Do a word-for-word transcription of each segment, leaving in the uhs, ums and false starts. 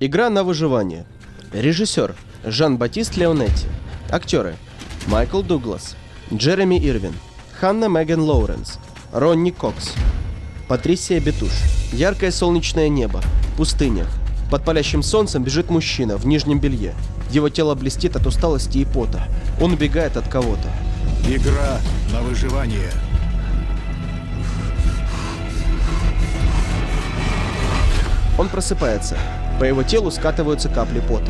Игра на выживание. Режиссер Жан-Батист Леонетти. Актеры Майкл Дуглас, Джереми Ирвин, Ханна Меган Лоуренс, Ронни Кокс, Патрисия Бетуш. Яркое солнечное небо, пустыня. Под палящим солнцем бежит мужчина в нижнем белье. Его тело блестит от усталости и пота. Он убегает от кого-то. Игра на выживание. Он просыпается. По его телу скатываются капли пота.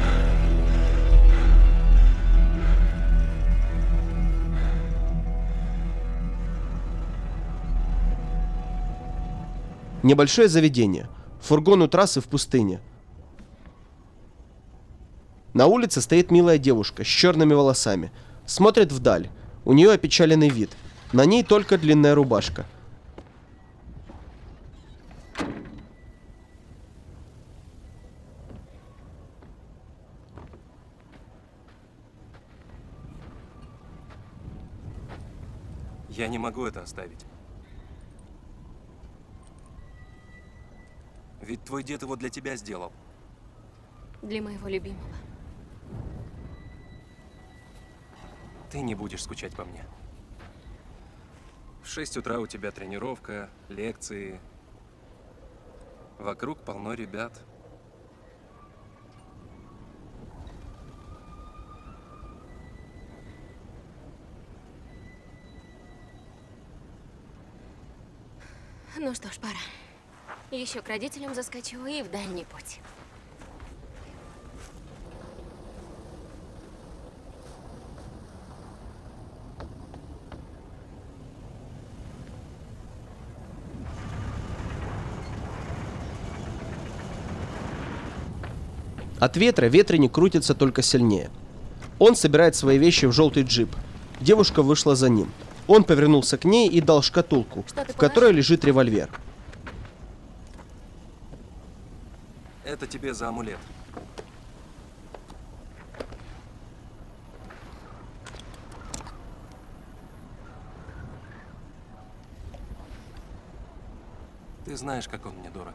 Небольшое заведение. Фургон у трассы в пустыне. На улице стоит милая девушка с черными волосами. Смотрит вдаль. У нее опечаленный вид. На ней только длинная рубашка. Я не могу это оставить. Ведь твой дед его для тебя сделал. Для моего любимого. Ты не будешь скучать по мне. В шесть утра у тебя тренировка, лекции. Вокруг полно ребят. Ну что ж, пора. Еще к родителям заскочу и в дальний путь. От ветра ветреник крутится только сильнее. Он собирает свои вещи в желтый джип. Девушка вышла за ним. Он повернулся к ней и дал шкатулку, в которой лежит револьвер. Это тебе за амулет. Ты знаешь, как он мне дорог.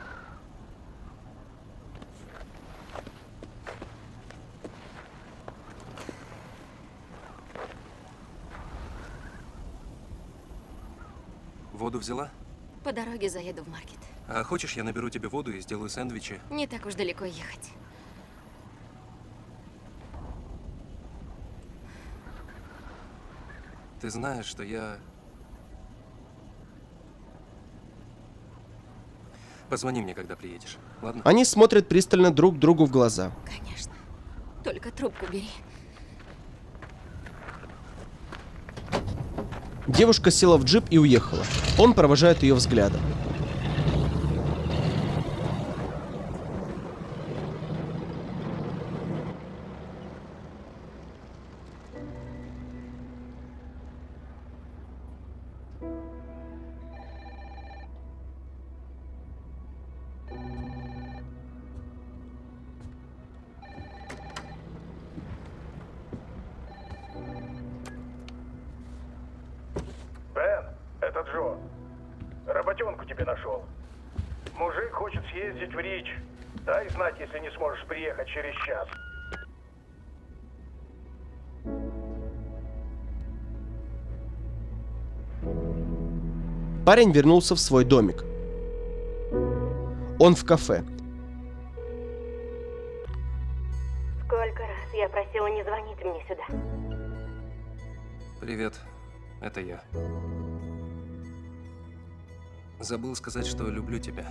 Воду взяла? По дороге заеду в маркет. А хочешь, я наберу тебе воду и сделаю сэндвичи? Не так уж далеко ехать. Ты знаешь, что я... Позвони мне, когда приедешь, ладно? Они смотрят пристально друг другу в глаза. Конечно. Только трубку бери. Девушка села в джип и уехала. Он провожает ее взглядом. Бен, это Джо. Работенку тебе нашел. Мужик хочет съездить в Рич. Дай знать, если не сможешь приехать через час. Парень вернулся в свой домик. Он в кафе. Сколько раз я просила не звонить мне сюда. Привет, это я. Забыл сказать, что люблю тебя.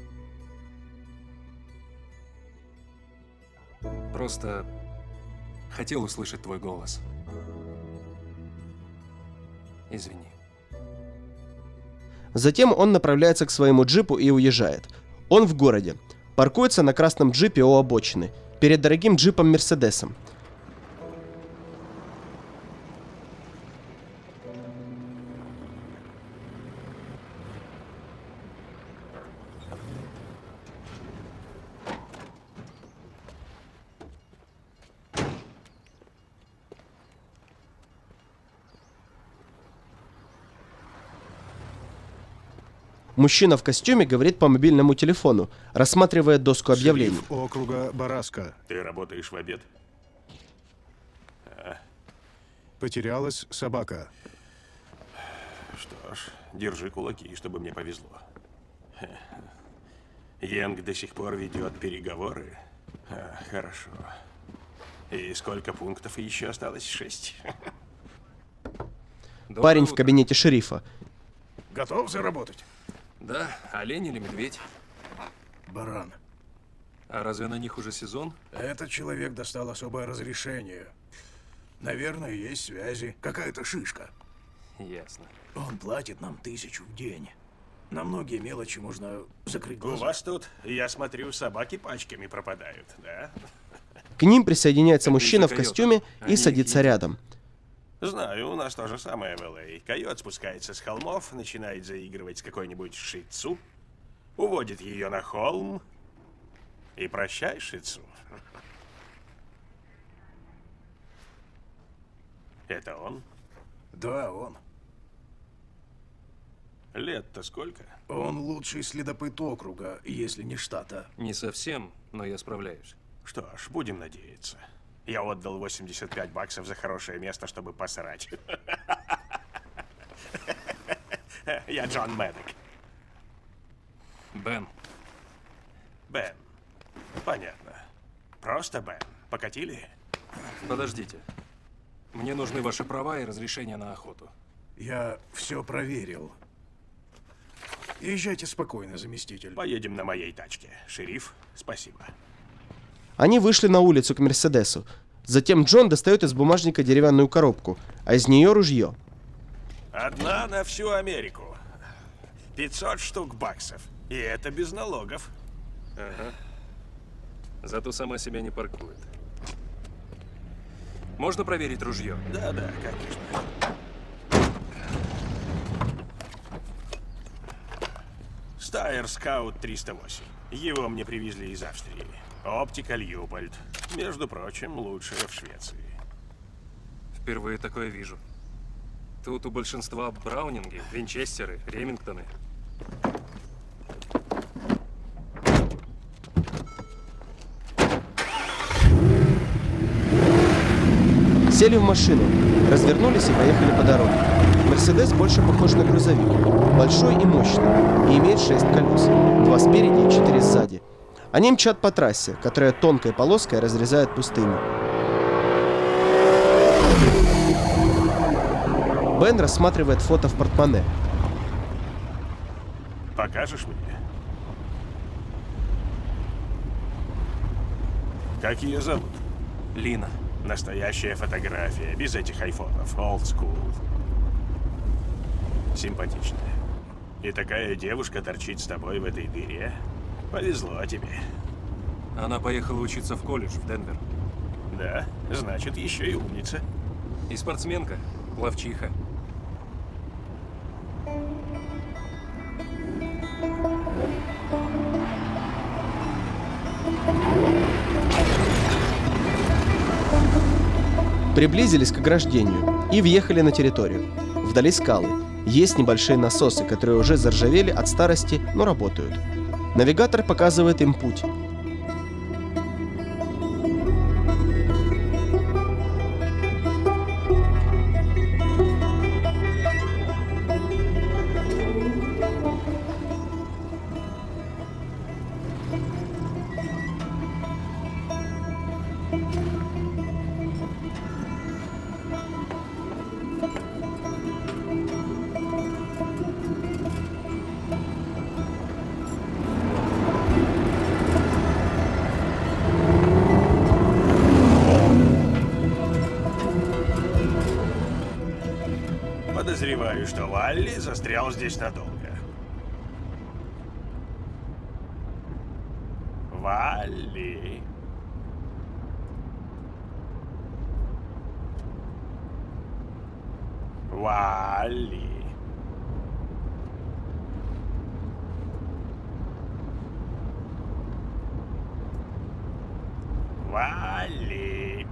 Просто хотел услышать твой голос. Извини. Затем он направляется к своему джипу и уезжает. Он в городе. Паркуется на красном джипе у обочины. Перед дорогим джипом Мерседесом. Мужчина в костюме говорит по мобильному телефону, рассматривая доску объявлений. Шериф округа Бараска. Ты работаешь в обед? Потерялась собака. Что ж, держи кулаки, чтобы мне повезло. Йенг до сих пор ведет переговоры. А, хорошо. И сколько пунктов еще осталось? Шесть. Доброе Парень в утро. кабинете шерифа. Готов заработать? Да, олень или медведь? Баран. А разве на них уже сезон? Этот человек достал особое разрешение. Наверное, есть связи. Какая-то шишка. Ясно. Он платит нам тысячу в день. На многие мелочи можно закрыть У глаза. вас тут, я смотрю, собаки пачками пропадают, да? К ним присоединяется Это мужчина из-за в костюме койотов. и Они садится их едят. рядом. Знаю, у нас то же самое в Л А. Койот спускается с холмов, начинает заигрывать с какой-нибудь шицу, уводит ее на холм и прощай, шицу. Это он? Да, он. Лет-то сколько? Он лучший следопыт округа, если не штата. Не совсем, но я справляюсь. Что ж, будем надеяться. Я отдал восемьдесят пять баксов за хорошее место, чтобы посрать. Я Джон Мэддок. Бен, Бен. Понятно. Просто Бен. Покатили? подождите. Мне нужны ваши права и разрешение на охоту. Я все проверил. Езжайте спокойно, заместитель. Поедем на моей тачке. Шериф, спасибо. Они вышли на улицу к Мерседесу. Затем Джон достает из бумажника деревянную коробку, а из нее ружье. Одна на всю Америку. пятьсот штук баксов. И это без налогов. Ага. Зато сама себя не паркует. Можно проверить ружье? Да-да, конечно. Стайер Скаут триста восемь. Его мне привезли из Австрии. Оптика Льюпольд. Между прочим, лучшая в Швеции. Впервые такое вижу. Тут у большинства браунинги, винчестеры, ремингтоны. Сели в машину, развернулись и поехали по дороге. Мерседес больше похож на грузовик. Большой и мощный, и имеет шесть колес. Два спереди и четыре сзади. Они мчат по трассе, которая тонкой полоской разрезает пустыню. Бен рассматривает фото в портмоне. Покажешь мне? Как ее зовут? Лина. Настоящая фотография, без этих айфонов. Old school. Симпатичная. И такая девушка торчит с тобой в этой дыре. Повезло тебе. Она поехала учиться в колледж в Денвер. Да, значит, еще и умница. И спортсменка, пловчиха. Приблизились к ограждению и въехали на территорию. Вдали скалы. Есть небольшие насосы, которые уже заржавели от старости, но работают. Навигатор показывает им путь. Подозреваю, что Валли застрял здесь надолго. Валли. Валли. Валли.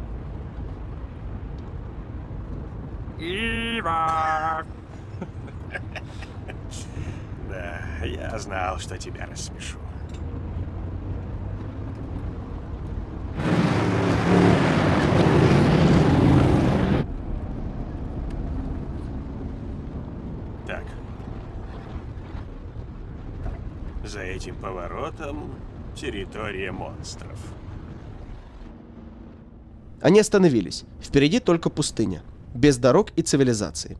Ива. я знал, что тебя рассмешу. Так. За этим поворотом территория монстров. Они остановились. Впереди только пустыня. Без дорог и цивилизации.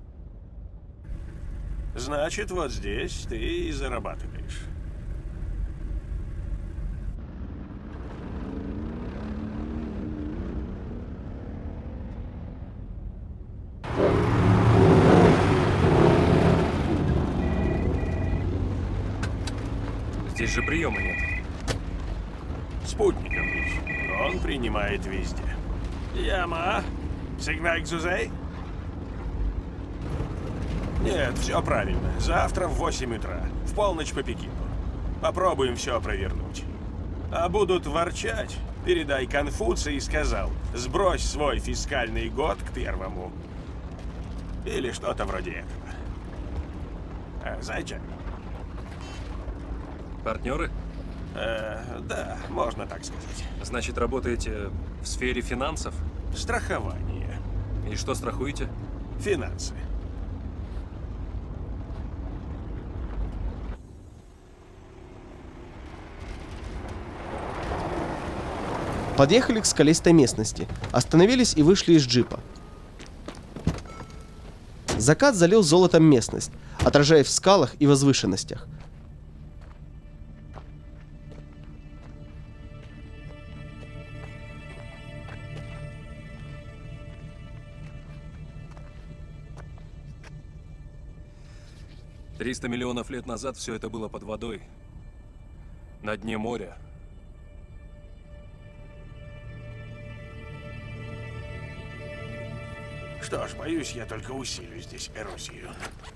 Значит, вот здесь ты и зарабатываешь. Здесь же приема нет. Спутником лишь. Он принимает везде. Яма. Сигнал Зузей? Нет, все правильно. Завтра в восемь утра. В полночь по Пекину. Попробуем все провернуть. А будут ворчать, передай Конфуций сказал, сбрось свой фискальный год к первому. Или что-то вроде этого. А, зайчик? Партнеры? Э, да, можно так сказать. Значит, работаете в сфере финансов? Страхование. И что страхуете? Финансы. Подъехали к скалистой местности. Остановились и вышли из джипа. Закат залил золотом местность, отражаясь в скалах и возвышенностях. Триста миллионов лет назад все это было под водой. На дне моря. Что ж, боюсь, я только усилю здесь эрозию.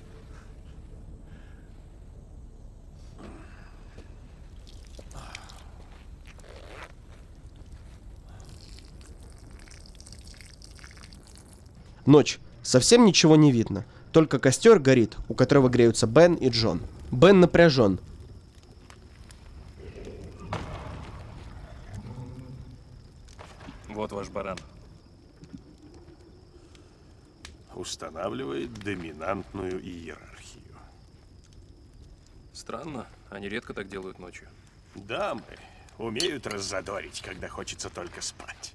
Ночь. Совсем ничего не видно. Только костер горит, у которого греются Бен и Джон. Бен напряжен. Вот ваш баран. Устанавливает доминантную иерархию. Странно, они редко так делают ночью. Дамы умеют раззадорить, когда хочется только спать.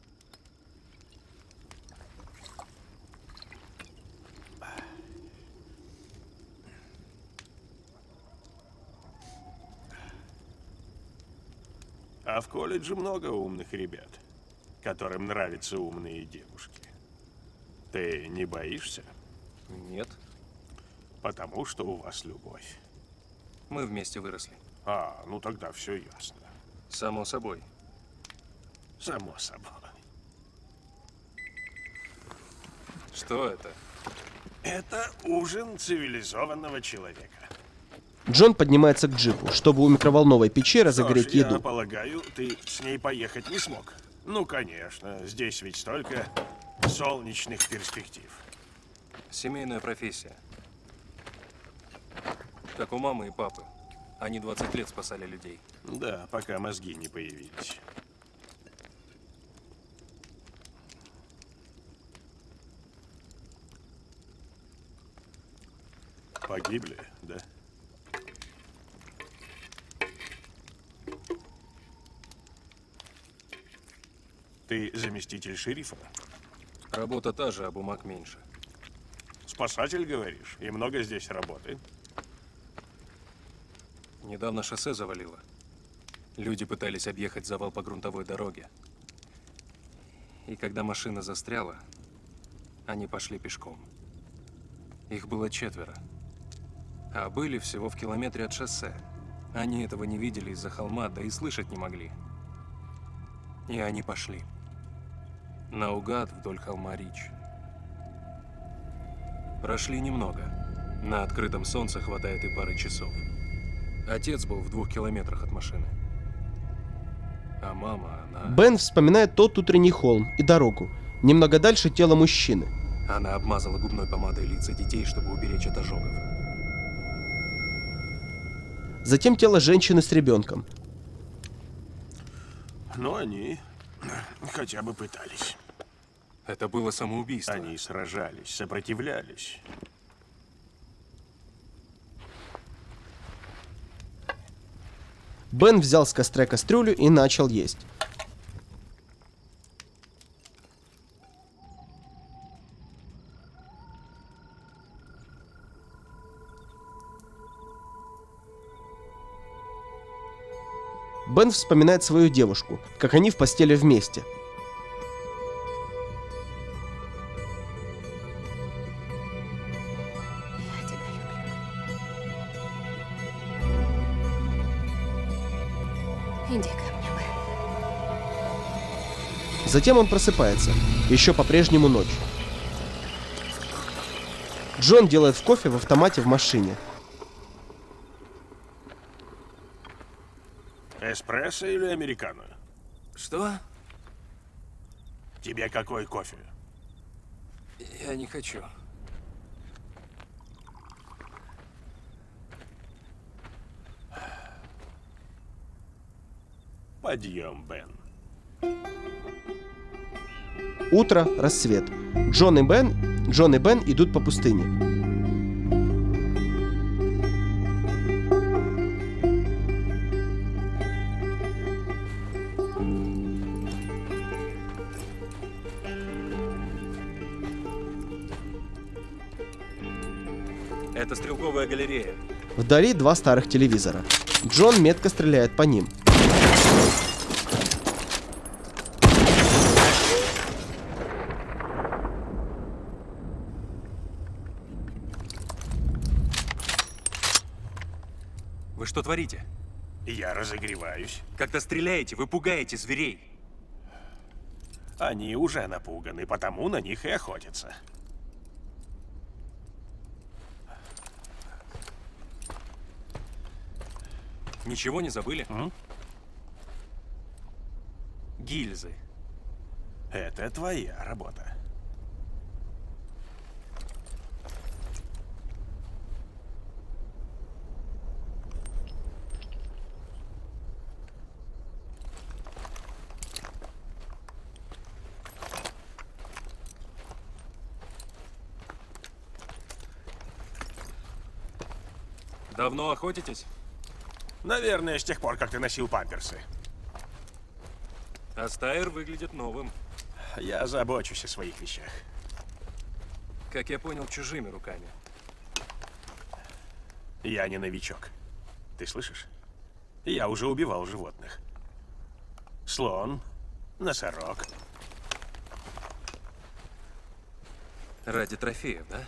А в колледже много умных ребят, которым нравятся умные девушки. Ты не боишься? Нет, Потому что у вас любовь. мы вместе выросли. А, ну тогда все ясно. Само собой. Само собой. Что это? Это ужин цивилизованного человека. Джон поднимается к джипу, чтобы у микроволновой печи разогреть Что ж, еду. я полагаю, ты с ней поехать не смог. Ну, конечно, здесь ведь столько солнечных перспектив. Семейная профессия. Как у мамы и папы. Они двадцать лет спасали людей. Да, пока мозги не появились. Погибли, да? Ты заместитель шерифа? Работа та же, а бумаг меньше. Спасатель, говоришь? И много здесь работы? Недавно шоссе завалило. Люди пытались объехать завал по грунтовой дороге. И когда машина застряла, они пошли пешком. Их было четверо. А были всего в километре от шоссе. Они этого не видели из-за холма, да и слышать не могли. И они пошли. Наугад вдоль холма Рич. Прошли немного. На открытом солнце хватает и пары часов. Отец был в двух километрах от машины. А мама, она... Бен вспоминает тот утренний холм и дорогу. Немного дальше тело мужчины. Она обмазала губной помадой лица детей, чтобы уберечь от ожогов. Затем тело женщины с ребенком. Но они хотя бы пытались. Это было самоубийство. Они сражались, сопротивлялись. Бен взял с костра кастрюлю и начал есть. Бен вспоминает свою девушку, как они в постели вместе. Я тебя люблю. Иди ко мне, Бен. Затем он просыпается. Еще по-прежнему ночь. Джон делает кофе в автомате в машине. Эспрессо или американо? Что? Тебе какой кофе? Я не хочу. Подъем, Бен. Утро, рассвет. Джон и Бен, Джон и Бен идут по пустыне. Это стрелковая галерея. Вдали два старых телевизора. Джон метко стреляет по ним. Вы что творите? Я разогреваюсь. Когда стреляете, вы пугаете зверей. Они уже напуганы, потому на них и охотятся. Ничего не забыли? М? Гильзы. Это твоя работа. Давно охотитесь? Наверное, с тех пор, как ты носил памперсы. А Стайр выглядит новым. Я забочусь о своих вещах. Как я понял, чужими руками. Я не новичок. Ты слышишь? Я уже убивал животных. Слон, носорог. Ради трофеев, да?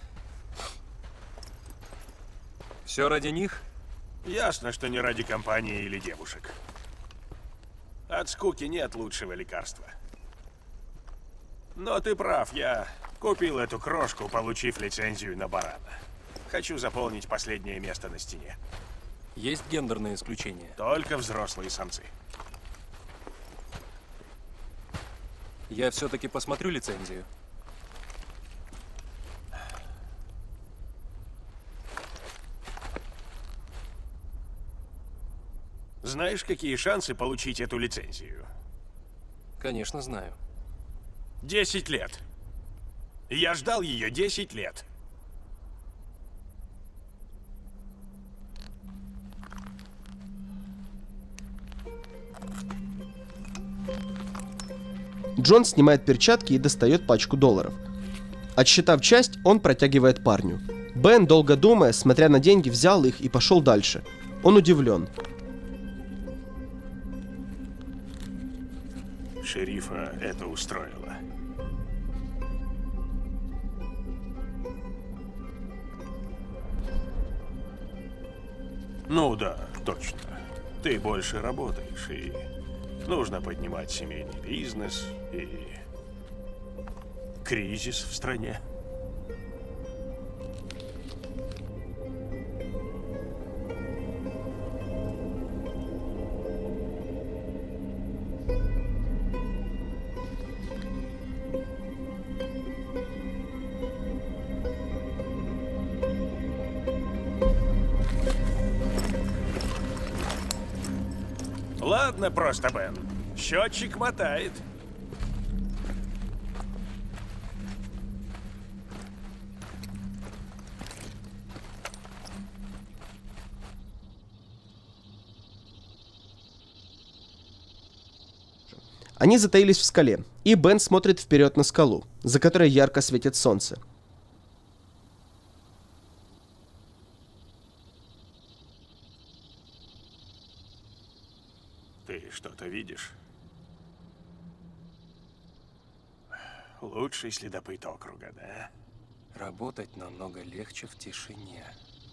Все ради них? Ясно, что не ради компании или девушек. От скуки нет лучшего лекарства. Но ты прав, я купил эту крошку, получив лицензию на барана. Хочу заполнить последнее место на стене. Есть гендерные исключения? Только взрослые самцы. Я все-таки посмотрю лицензию. Знаешь, какие шансы получить эту лицензию? Конечно, знаю. Десять лет. Я ждал ее десять лет. Джон снимает перчатки и достает пачку долларов. Отсчитав часть, он протягивает парню. Бен, долго думая, смотря на деньги, взял их и пошел дальше. Он удивлен. Шерифа это устроило. Ну да, точно. Ты больше работаешь, и нужно поднимать семейный бизнес, и кризис в стране. Ладно, просто Бен. Счетчик мотает. Они затаились в скале, и Бен смотрит вперед на скалу, за которой ярко светит солнце. Ты что-то видишь? Лучший следопыт округа, да? Работать намного легче в тишине.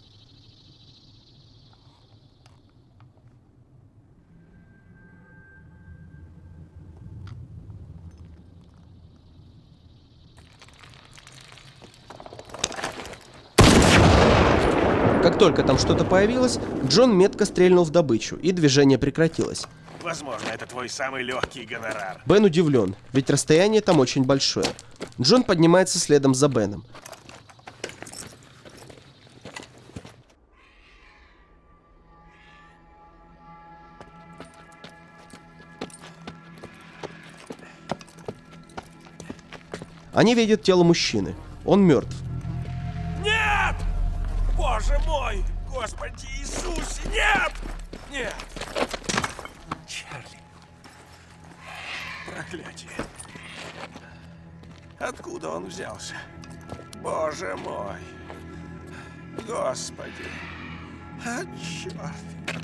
Как только там что-то появилось, Джон метко стрельнул в добычу, и движение прекратилось. Возможно, это твой самый легкий гонорар. Бен удивлен, ведь расстояние там очень большое. Джон поднимается следом за Беном. Они видят тело мужчины. Он мертв. Нет! Боже мой! Господи Иисусе! Нет! Нет! Чарли. Проклятие. Откуда он взялся? Боже мой! Господи! А, черт!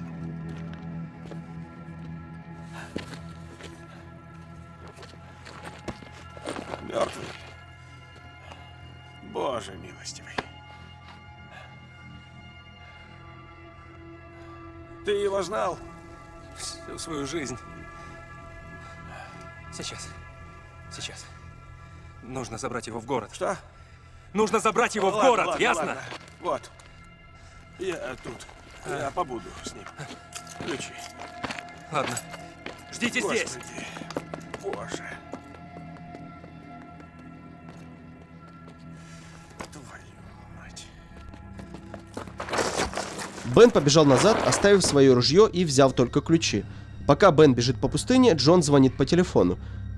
Мертвый? Боже милостивый. Ты его знал? Всю свою жизнь. Сейчас. Сейчас. Нужно забрать его в город. Что? Нужно забрать его Ну, в ладно, город, ладно, ясно? ладно. Вот. Я тут. Я побуду с ним. Ключи. Ладно. Ждите здесь. Господи. Боже. Твою мать. Бен побежал назад, оставив свое ружье и взяв только ключи. Пока Бен бежит по пустыне, Джон звонит по телефону.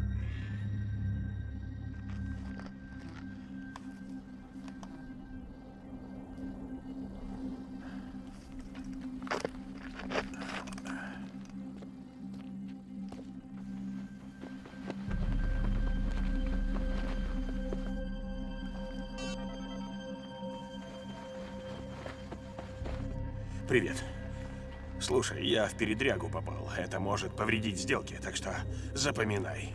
Привет. Слушай, я в передрягу попал. Это может повредить сделке, так что запоминай.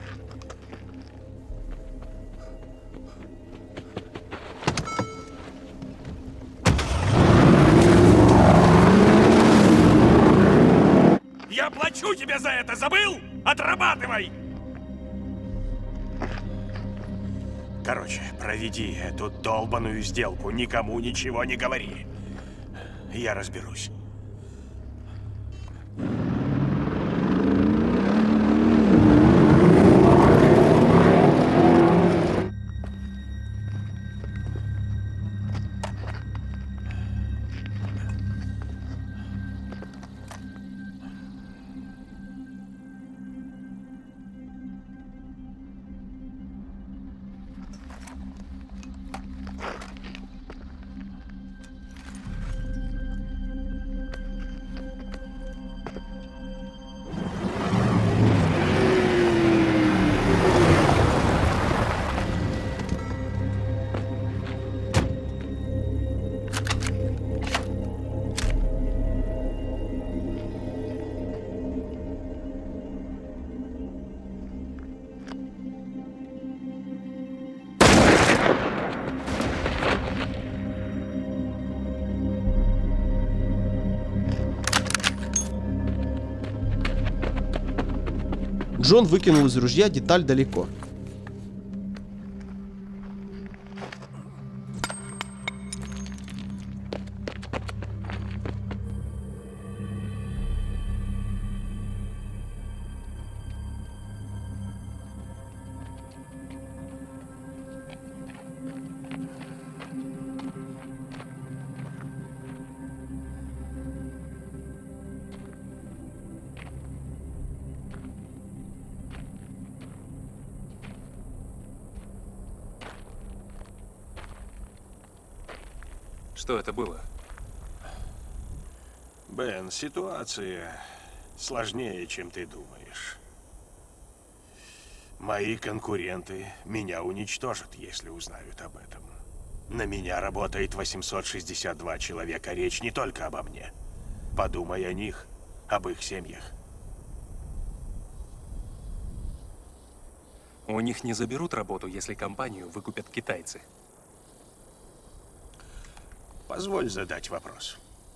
Я плачу тебе за это, забыл? Отрабатывай! Короче, проведи эту долбаную сделку, никому ничего не говори. Я разберусь. Джон выкинул из ружья деталь далеко. Что это было? Бен, ситуация сложнее, чем ты думаешь. Мои конкуренты меня уничтожат, если узнают об этом. На меня работает восемьсот шестьдесят два человека. Речь не только обо мне. Подумай о них, об их семьях. У них не заберут работу, если компанию выкупят китайцы. Позволь задать вопрос.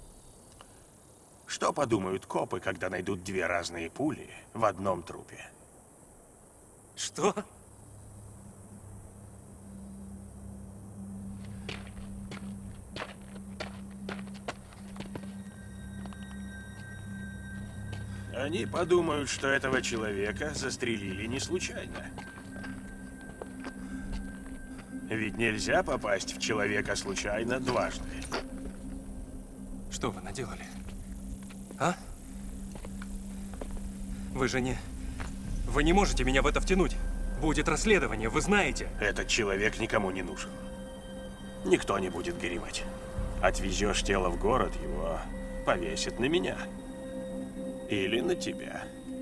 Что подумают копы, когда найдут две разные пули в одном трупе? Что? Они подумают, что этого человека застрелили не случайно. Ведь нельзя попасть в человека случайно дважды. Что вы наделали? А? Вы же не... Вы не можете меня в это втянуть. Будет расследование, вы знаете. Этот человек никому не нужен. Никто не будет горевать. Отвезешь тело в город, его повесят на меня. Или на тебя.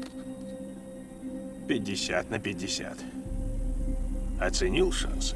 пятьдесят на пятьдесят. Оценил шансы?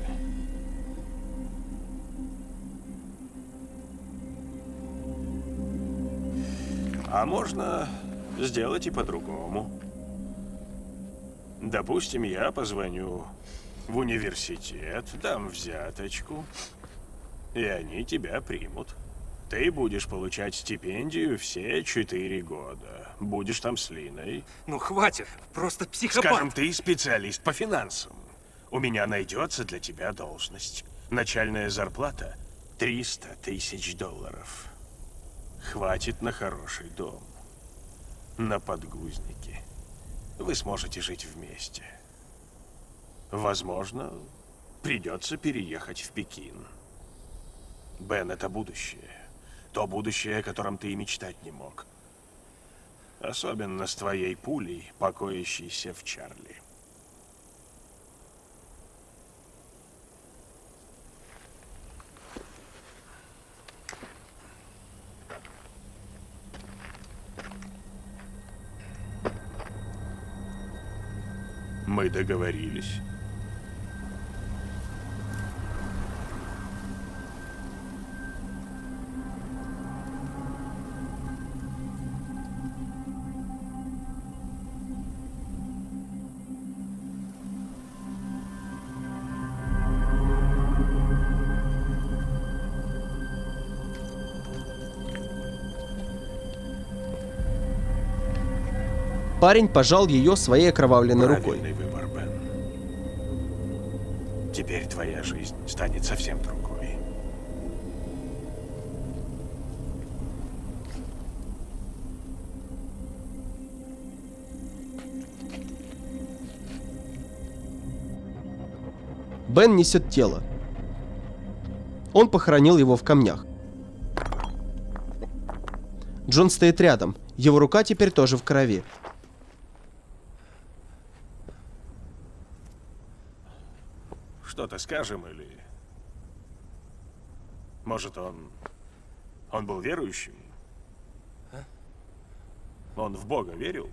А можно сделать и по-другому. Допустим, я позвоню в университет, дам взяточку, и они тебя примут. Ты будешь получать стипендию все четыре года. Будешь там с Линой. Ну хватит, просто психопат. Скажем, ты специалист по финансам. У меня найдется для тебя должность. Начальная зарплата триста тысяч долларов. Хватит на хороший дом. На подгузники. Вы сможете жить вместе. Возможно, придется переехать в Пекин. Бен, это будущее. То будущее, о котором ты и мечтать не мог. Особенно с твоей пулей, покоящейся в Чарли. Мы договорились. Парень пожал ее своей окровавленной рукой. Правильный выбор, Бен. Теперь твоя жизнь станет совсем другой. Бен несет тело. Он похоронил его в камнях. Джон стоит рядом. Его рука теперь тоже в крови. Что-то скажем или... Может, он... Он был верующим? А? Он в Бога верил?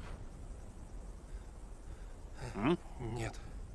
М? Нет.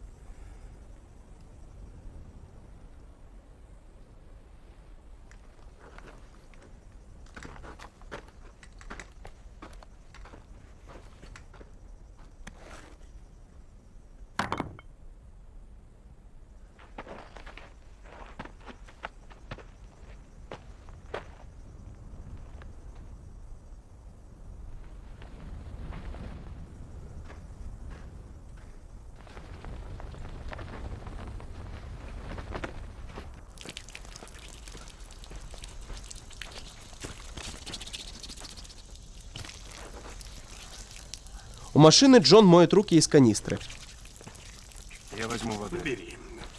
У машины Джон моет руки из канистры. Я возьму воды. Бери.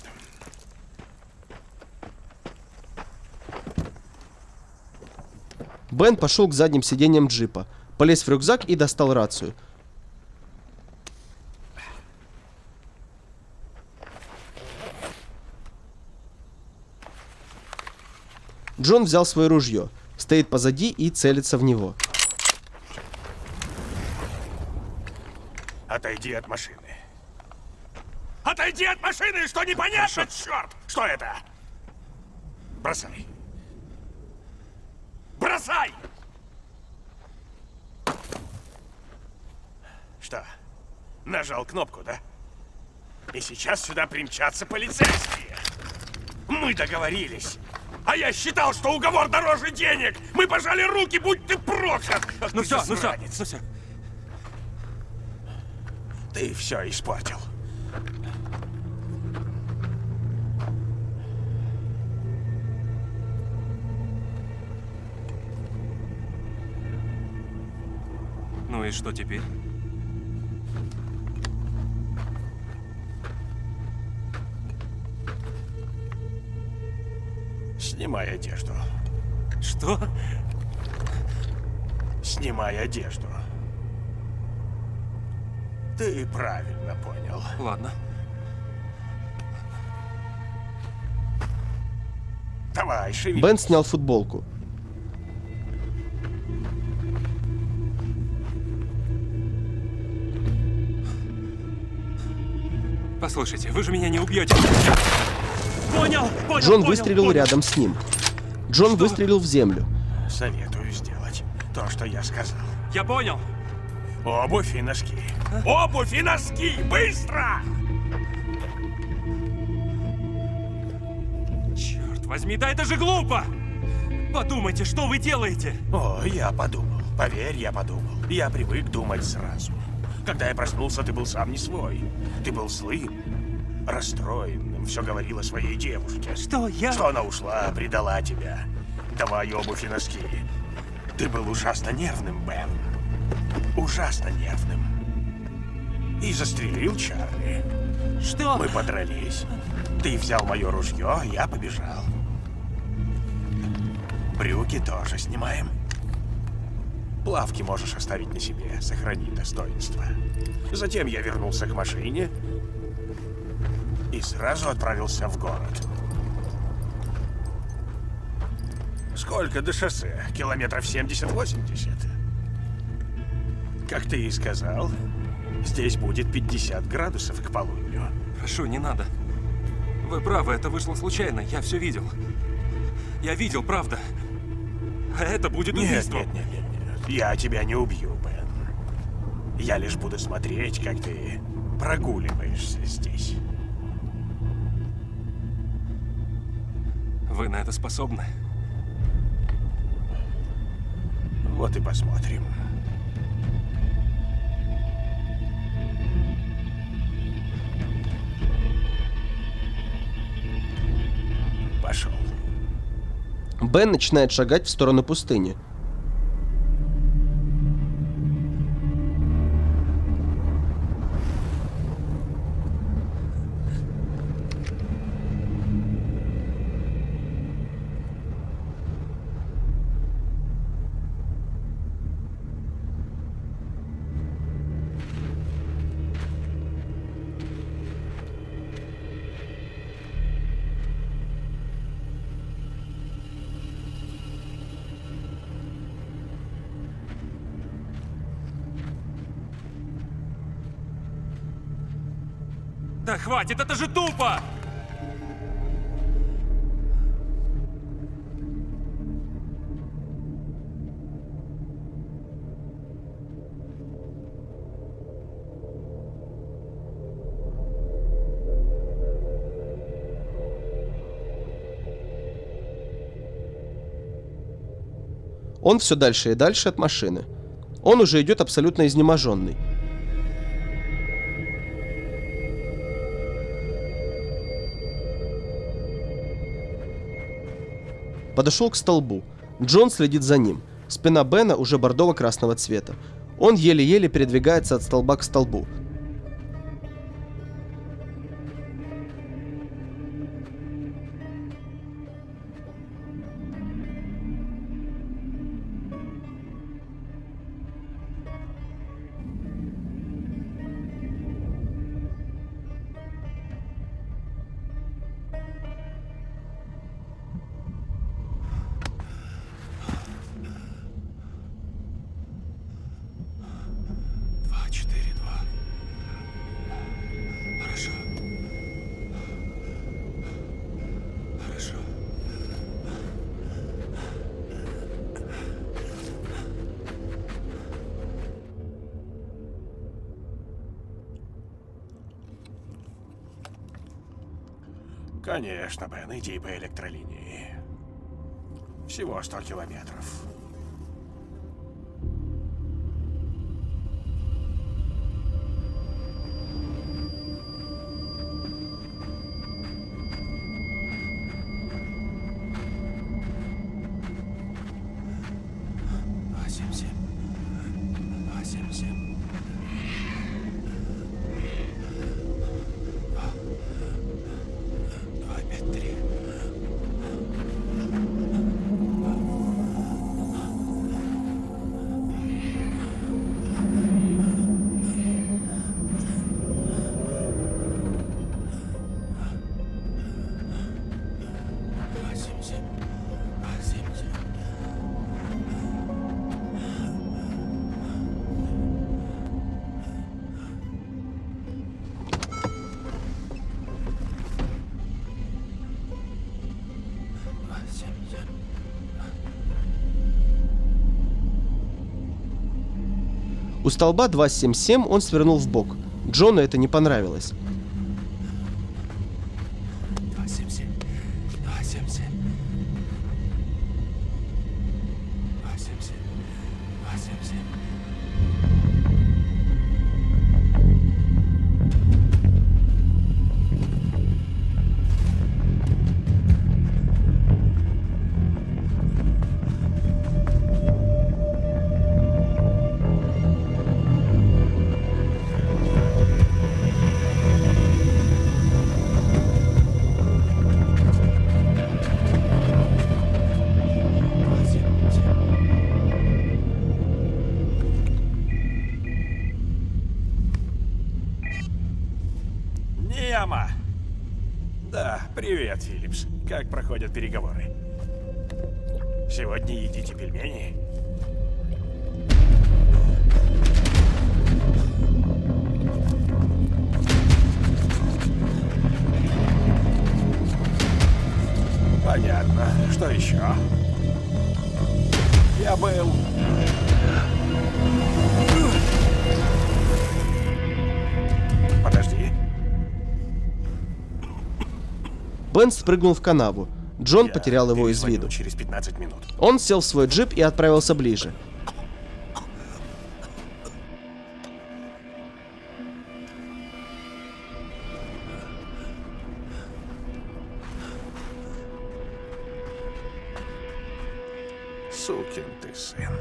Бен пошел к задним сиденьям джипа, полез в рюкзак и достал рацию. Джон взял свое ружье, стоит позади и целится в него. Отойди от машины. Отойди от машины, что непонятно, черт! Что это? Бросай. Бросай! Что? Нажал кнопку, да? И сейчас сюда примчатся полицейские. Мы договорились. А я считал, что уговор дороже денег. Мы пожали руки, будь ты проклят. Ах, Ну ты все, ну все, засранец. ну все. Ты все испортил. Ну и что теперь? Снимай одежду. Что? Снимай одежду. Ты правильно понял. Ладно. Давай, шевелись. Бен снял футболку. Послушайте, вы же меня не убьете. Понял, понял, Джон понял, выстрелил понял. рядом с ним. Джон Что? выстрелил в землю. Советую сделать то, что я сказал. Я понял. Обувь и носки. Обувь и носки! Быстро! Черт возьми, да это же глупо! Подумайте, что вы делаете? О, я подумал. Поверь, я подумал. Я привык думать сразу. Когда я проснулся, ты был сам не свой. Ты был злым, расстроенным, все говорил о своей девушке. Что я? Что она ушла, предала тебя. Давай обувь и носки. Ты был ужасно нервным, Бен. Ужасно нервным. И застрелил Чарли. Что? Мы подрались. Ты взял мое ружье, я побежал. Брюки тоже снимаем. Плавки можешь оставить на себе, сохрани достоинство. Затем я вернулся к машине и сразу отправился в город. Сколько до шоссе? Километров семьдесят-восемьдесят. Как ты и сказал, здесь будет пятьдесят градусов к полудню. Прошу, не надо. Вы правы, это вышло случайно, я все видел. Я видел, правда. А это будет Нет, убийством. нет, нет, нет, нет. Я тебя не убью, Бен. Я лишь буду смотреть, как ты прогуливаешься здесь. Вы на это способны? Вот и посмотрим. Пошел. Бен начинает шагать в сторону пустыни. Да хватит, это же тупо! Он все дальше и дальше от машины. Он уже идет абсолютно изнеможенный. Подошел к столбу. Джон следит за ним. Спина Бена уже бордово-красного цвета. Он еле-еле передвигается от столба к столбу. четыре, два. Хорошо. Хорошо. Конечно, Бен, иди по электролинии. Всего сто километров. Два, семь, семь. Два, семь, семь. Два. Два, пять, три. Два, семь, семь. Два, семь, семь. Два, семь, семь. У столба два семь семь он свернул в бок. Джону это не понравилось. Два, семь, семь. Два, семь, семь. Два, семь, семь. Два, семь, семь. Два, семь, семь. Нема! Да, привет, Филлипс. Как проходят переговоры? Сегодня едите пельмени? Понятно. Что еще? Я был... Подожди. Бен спрыгнул в канаву. Джон Я потерял его из перезвоню виду. через пятнадцать минут. Он сел в свой джип и отправился ближе. Сукин ты сын.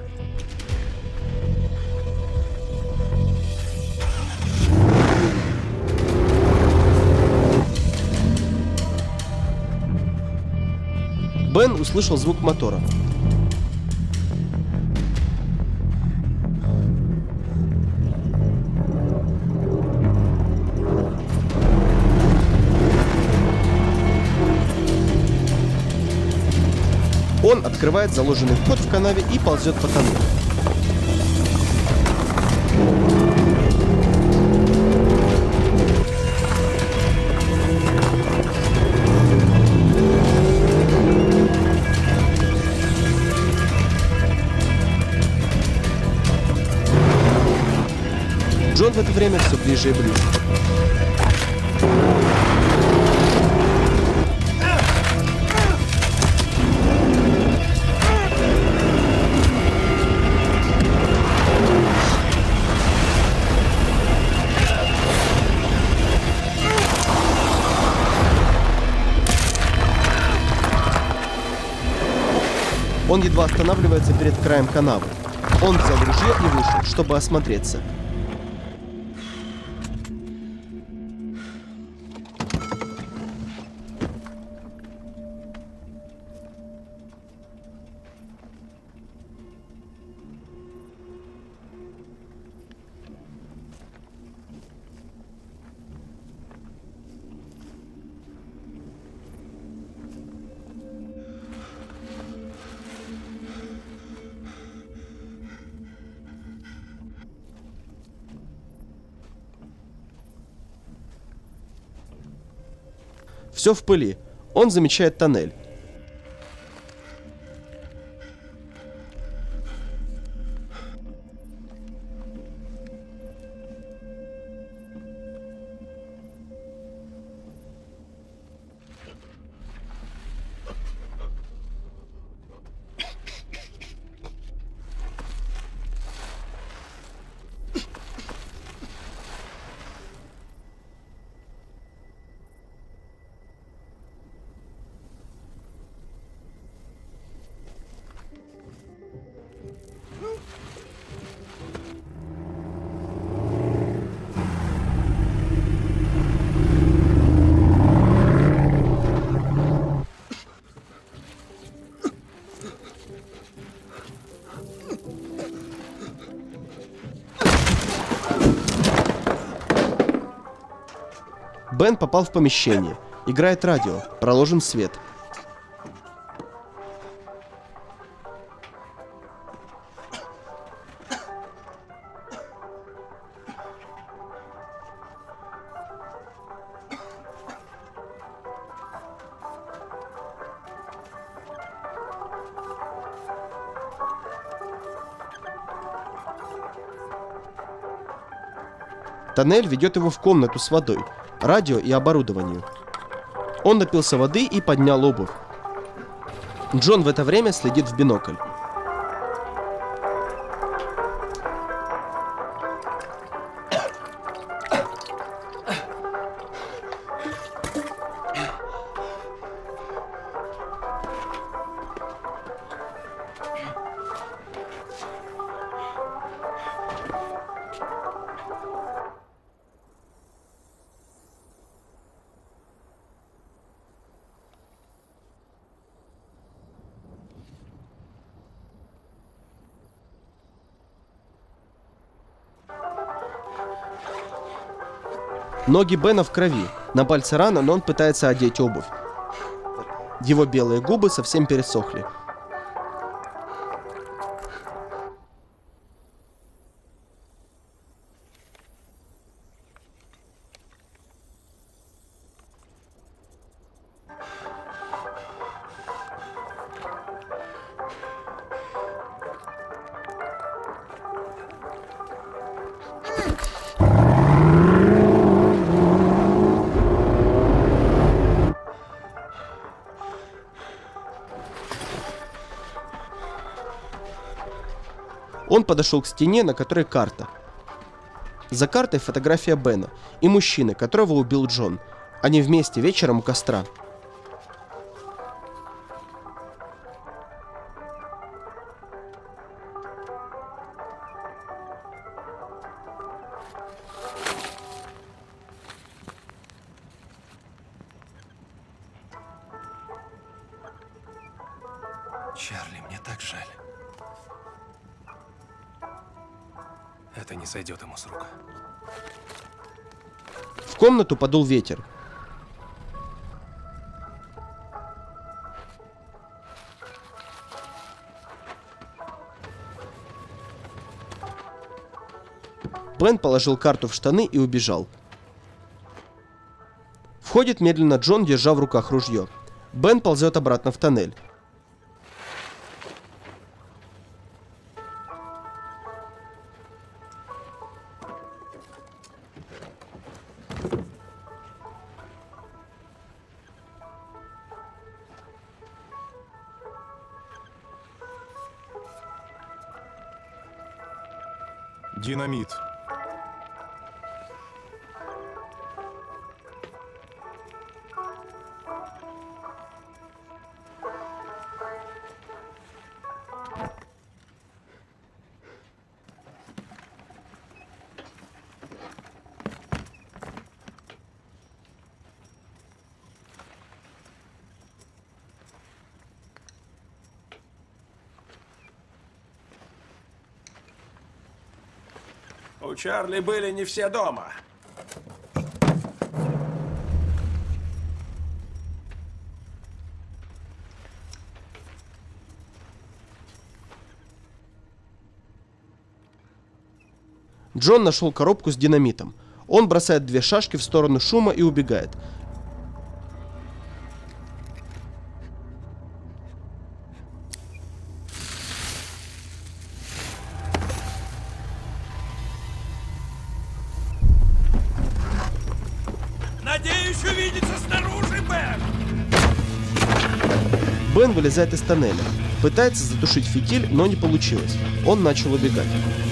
Бен услышал звук мотора. Он открывает заложенный вход в канаве и ползет по тоннелю. Джон в это время все ближе и ближе. Он едва останавливается перед краем канавы. Он взял ружье и вышел, чтобы осмотреться. Все в пыли. Он замечает тоннель. Бен попал в помещение. Играет радио. Проложен свет. Тоннель ведет его в комнату с водой, радио и оборудованию. Он напился воды и поднял обувь. Джон в это время следит в бинокль. Ноги Бена в крови. На пальце рана, но он пытается одеть обувь. Его белые губы совсем пересохли. Он подошел к стене, на которой карта. За картой фотография Бена и мужчины, которого убил Джон. Они вместе вечером у костра. Чарли, мне так жаль. Это не сойдет ему с рук. В комнату подул ветер. Бен положил карту в штаны и убежал. Входит медленно Джон, держа в руках ружье. Бен ползет обратно в тоннель. Динамит. У Чарли были не все дома. Джон нашел коробку с динамитом. Он бросает две шашки в сторону шума и убегает. еще видится снаружи, Бен! Бен вылезает из тоннеля. Пытается затушить фитиль, но не получилось. Он начал убегать.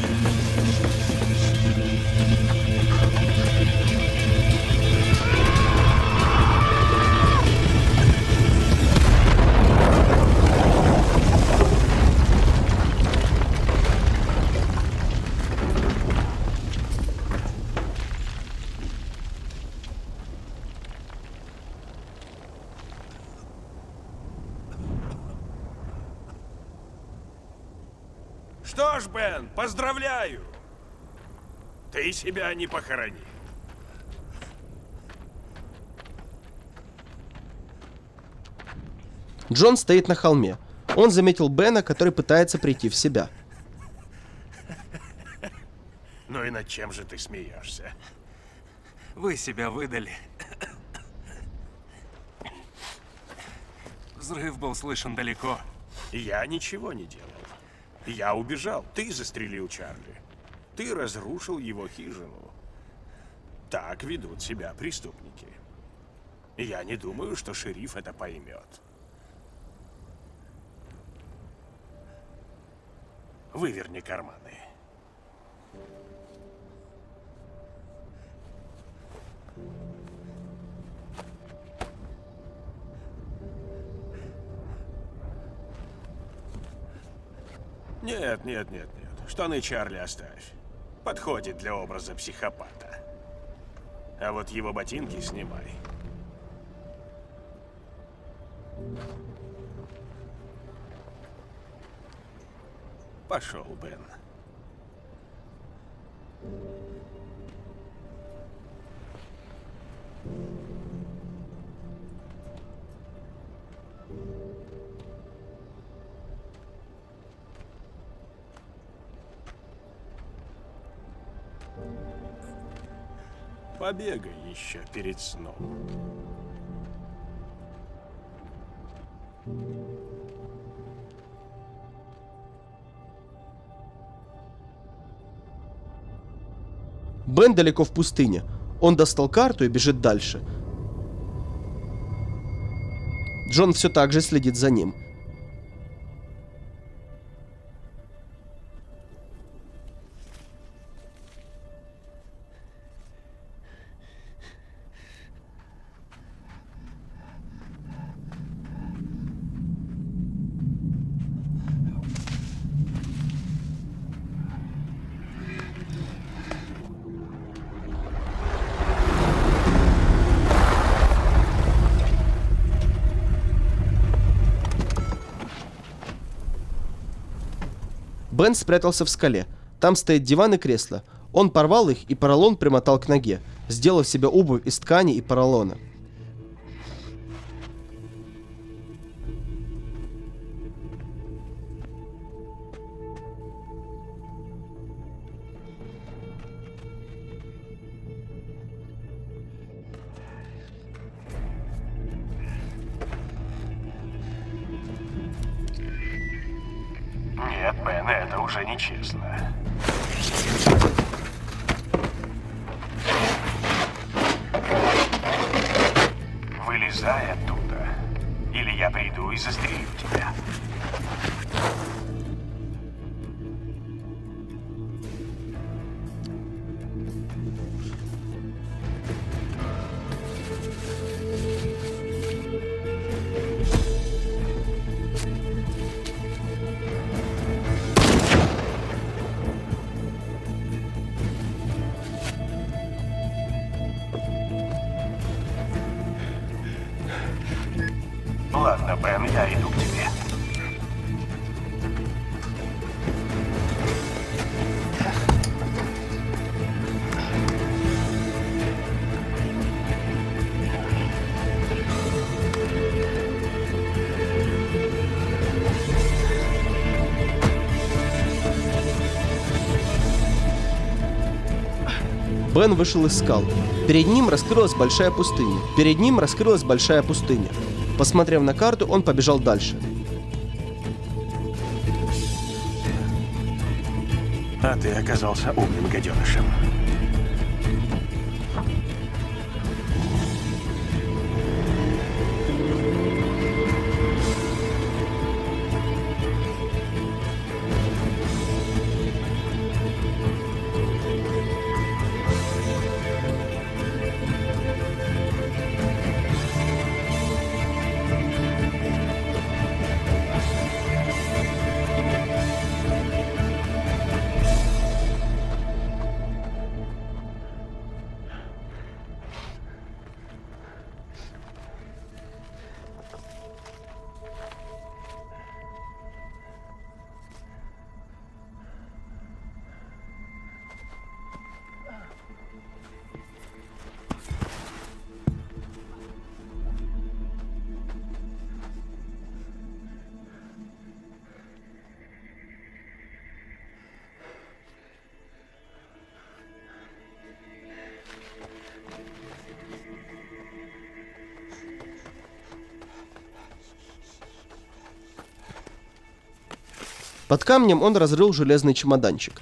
Что ж, Бен, поздравляю! Ты себя не похорони. Джон стоит на холме. Он заметил Бена, который пытается прийти в себя. Ну и над чем же ты смеешься? Вы себя выдали. Взрыв был слышен далеко. Я ничего не делал. Я убежал. Ты застрелил Чарли. Ты разрушил его хижину. Так ведут себя преступники. Я не думаю, что шериф это поймет. Выверни карманы. Нет, нет, нет, нет. Штаны Чарли оставь. Подходит для образа психопата. А вот его ботинки снимай. Пошел, Бен. Побегай еще перед сном. Бен далеко в пустыне. Он достал карту и бежит дальше. Джон все так же следит за ним. Бен спрятался в скале. Там стоит диван и кресло. Он порвал их и поролон примотал к ноге, сделав себе обувь из ткани и поролона. Нет, Бен, это уже нечестно. Вылезай оттуда, или я приду и застрелю тебя. Ладно, Бен, я иду к тебе. Бен вышел из скал. Перед ним раскрылась большая пустыня. Перед ним раскрылась большая пустыня. Посмотрев на карту, он побежал дальше. А ты оказался умным гаденышем. Под камнем он разрыл железный чемоданчик.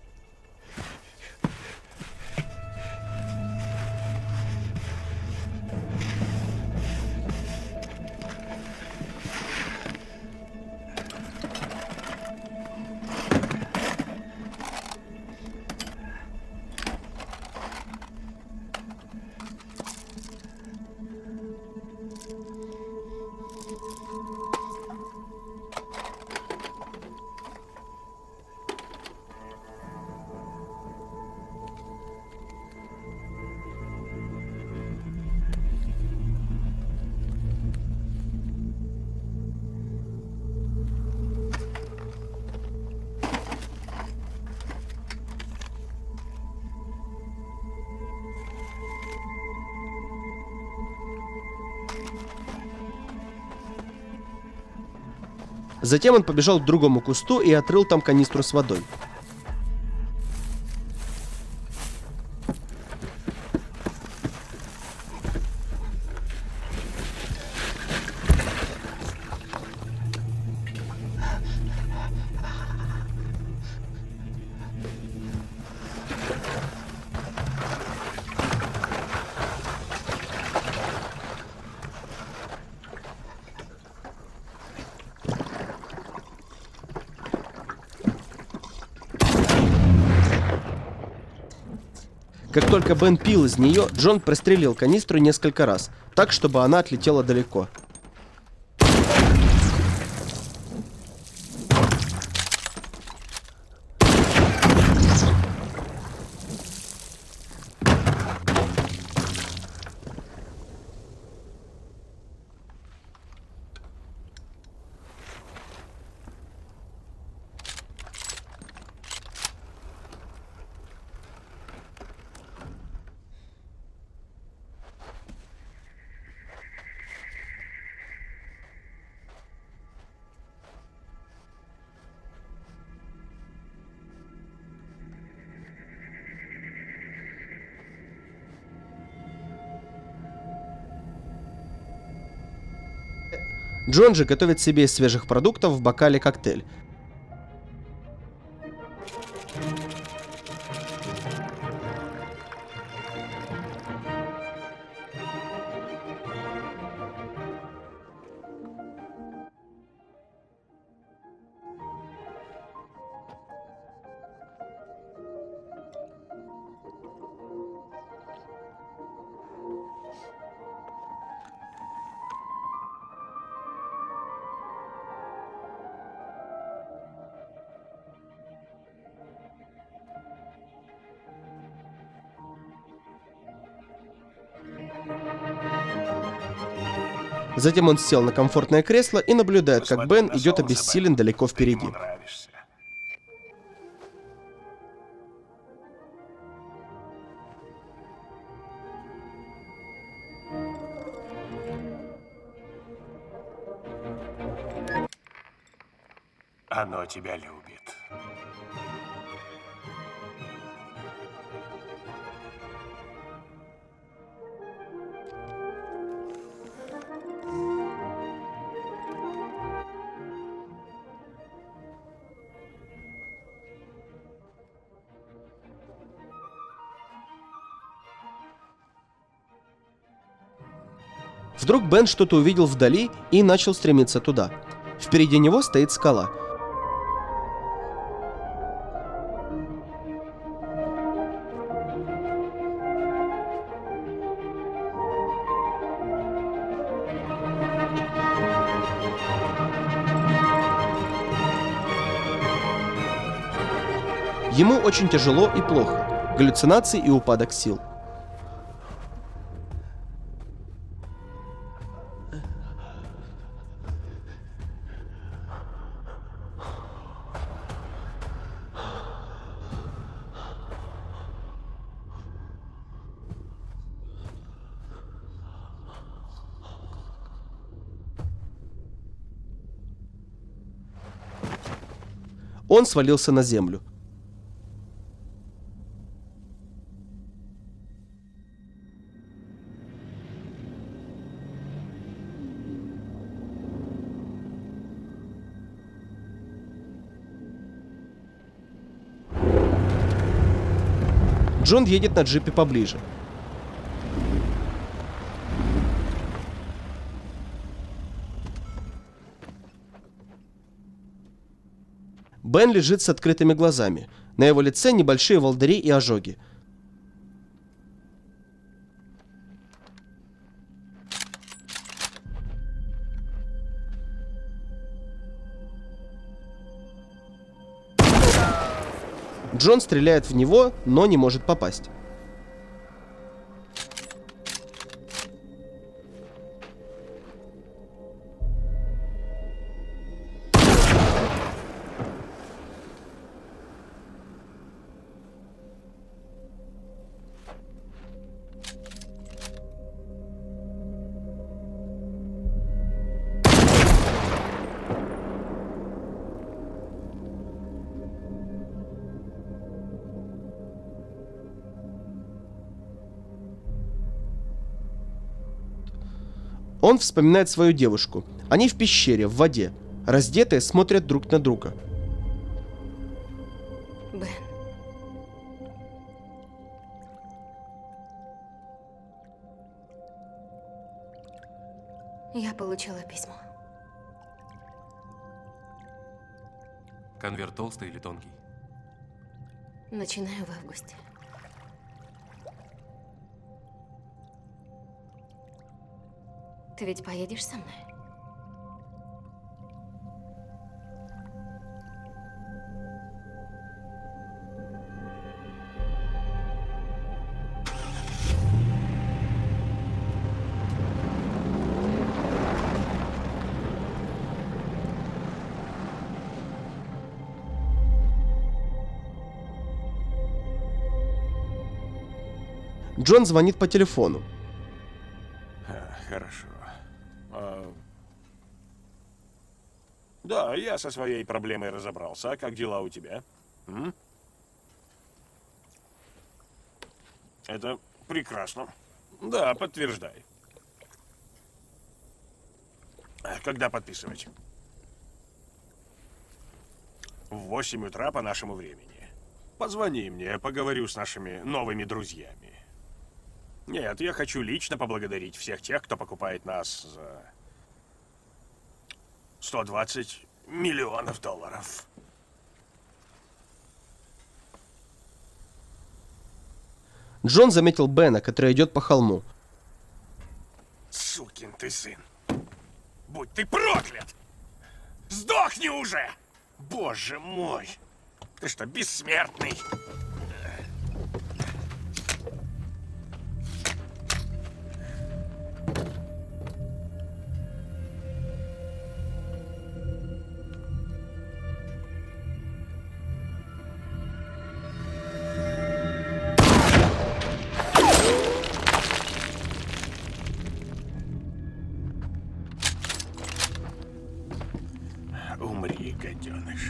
Затем он побежал к другому кусту и отрыл там канистру с водой. Как только Бен пил из нее, Джон пристрелил канистру несколько раз, так, чтобы она отлетела далеко. Джон же готовит себе из свежих продуктов в бокале коктейль. Затем он сел на комфортное кресло и наблюдает, как Бен идет обессилен далеко впереди. Оно тебя любит. Вдруг Бен что-то увидел вдали и начал стремиться туда. Впереди него стоит скала. Ему очень тяжело и плохо. Галлюцинации и упадок сил. Он свалился на землю. Джон едет на джипе поближе. Бен лежит с открытыми глазами. На его лице небольшие волдыри и ожоги. Джон стреляет в него, но не может попасть. Он вспоминает свою девушку. Они в пещере, в воде. Раздетые, смотрят друг на друга. Бен. Я получила письмо. Конверт толстый или тонкий? Начинаю в августе. Ты ведь поедешь со мной? Джон звонит по телефону. А, хорошо. А... Да, я со своей проблемой разобрался. А как дела у тебя? М? Это прекрасно. Да, подтверждай. А когда подписывать? В восемь утра по нашему времени. Позвони мне, поговорю с нашими новыми друзьями. Нет, я хочу лично поблагодарить всех тех, кто покупает нас за сто двадцать миллионов долларов. Джон заметил Бена, который идет по холму. Сукин ты сын. Будь ты проклят! Сдохни уже! Боже мой! Ты что, бессмертный? Умри, гаденыш.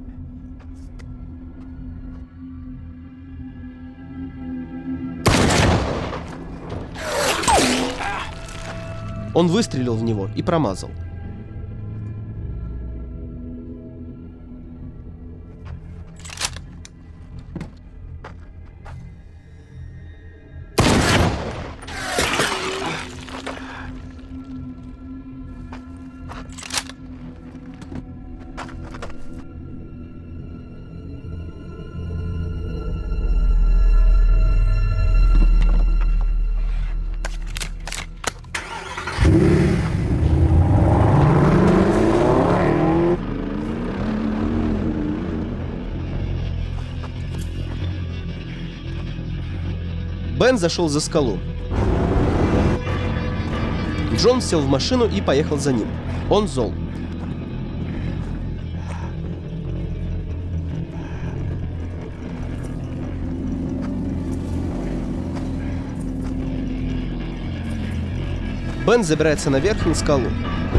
Он выстрелил в него и промазал. Бен зашел за скалу. Джон сел в машину и поехал за ним. Он зол. Бен забирается наверх на скалу.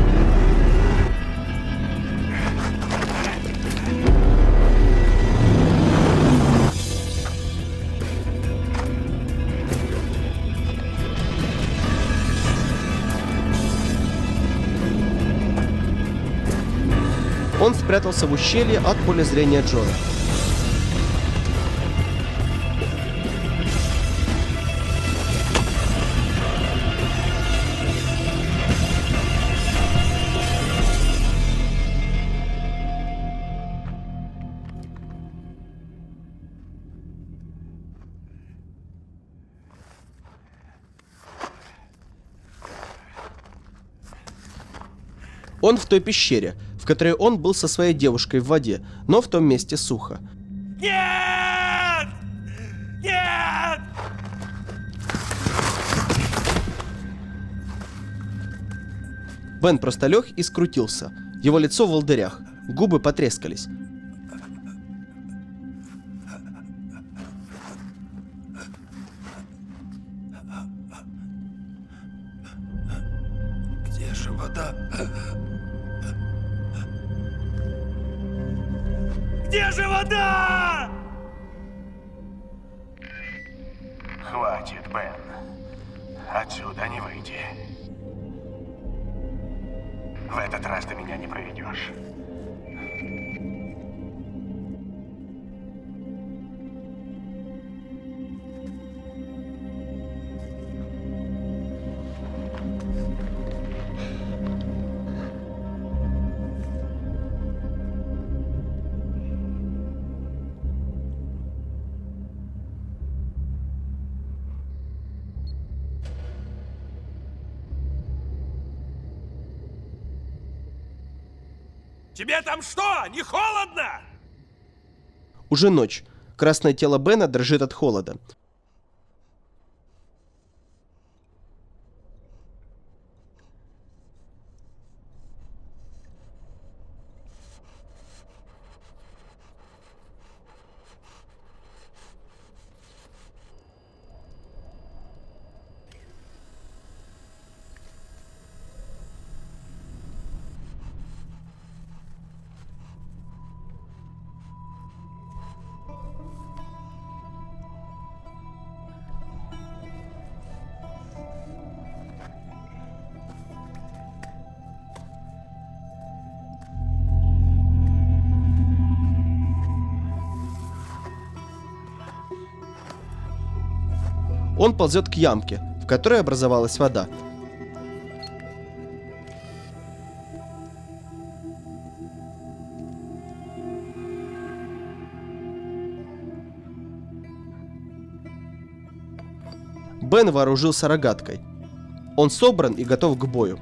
Он спрятался в ущелье от поля зрения Джона. Он в той пещере, в которой он был со своей девушкой в воде, но в том месте сухо. Нет! Нет! Бен просто лег и скрутился. Его лицо в волдырях, губы потрескались. Где же вода? Где же вода? Хватит, Бен. Отсюда не выйти. В этот раз ты меня не проведешь. Тебе там что, не холодно? Уже ночь. Красное тело Бена дрожит от холода. Он ползет к ямке, в которой образовалась вода. Бен вооружился рогаткой. Он собран и готов к бою.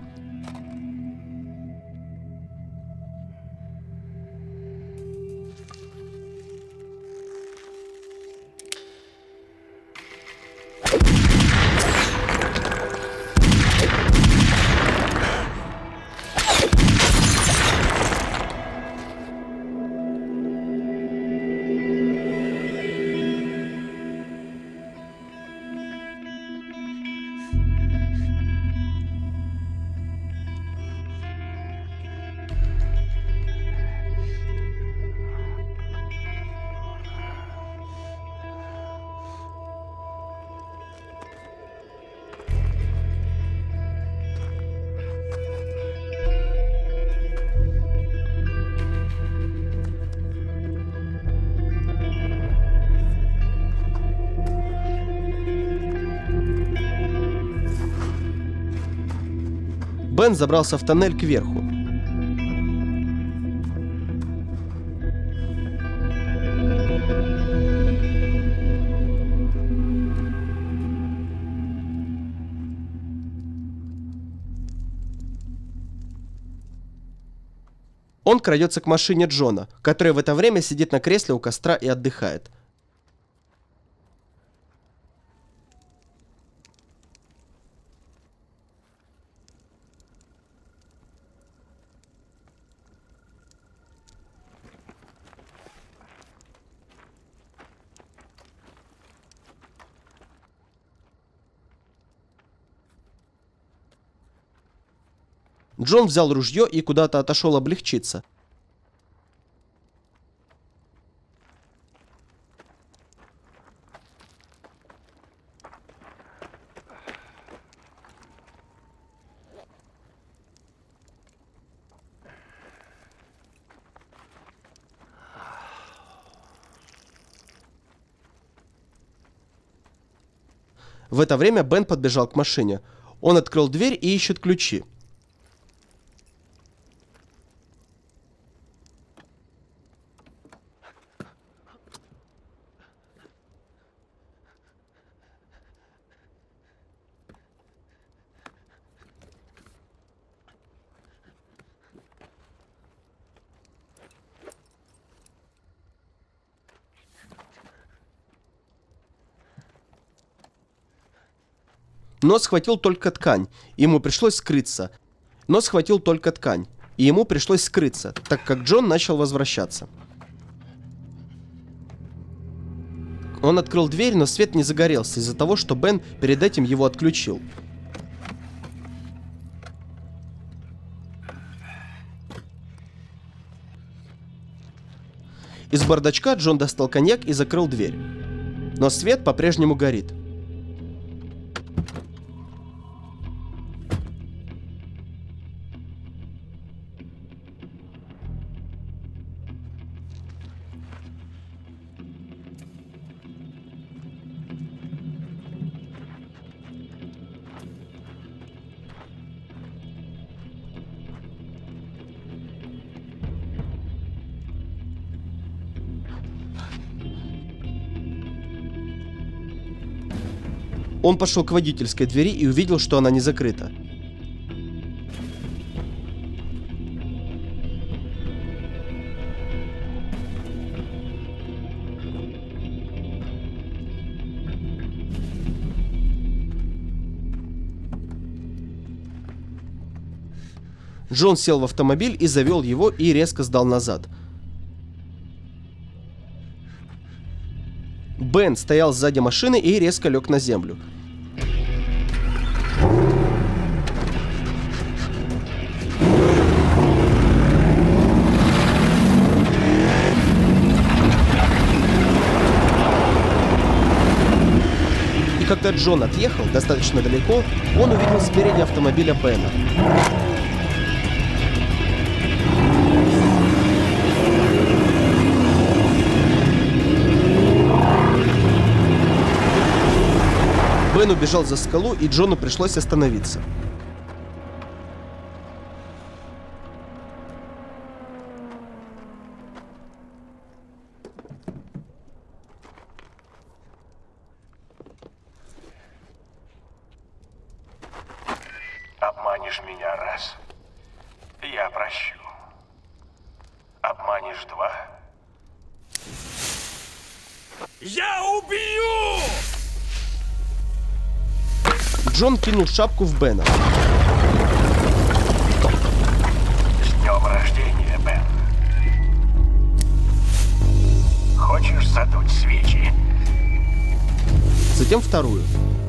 Бен забрался в тоннель кверху. Он крадется к машине Джона, который в это время сидит на кресле у костра и отдыхает. Джон взял ружье и куда-то отошел облегчиться. В это время Бен подбежал к машине. Он открыл дверь и ищет ключи. но схватил только ткань, и ему пришлось скрыться. Но схватил только ткань, и ему пришлось скрыться, так как Джон начал возвращаться. Он открыл дверь, но свет не загорелся из-за того, что Бен перед этим его отключил. Из бардачка Джон достал коньяк и закрыл дверь. Но свет по-прежнему горит. Он пошел к водительской двери и увидел, что она не закрыта. Джон сел в автомобиль и завел его и резко сдал назад. Бен стоял сзади машины и резко лег на землю. И когда Джон отъехал достаточно далеко, он увидел спереди автомобиля Бена. Бен убежал за скалу, и Джону пришлось остановиться. Обманешь меня раз, я прощу. Обманешь два. Я убью! Джон кинул шапку в Бена. С днем рождения, Бен. Хочешь задуть свечи? Затем вторую.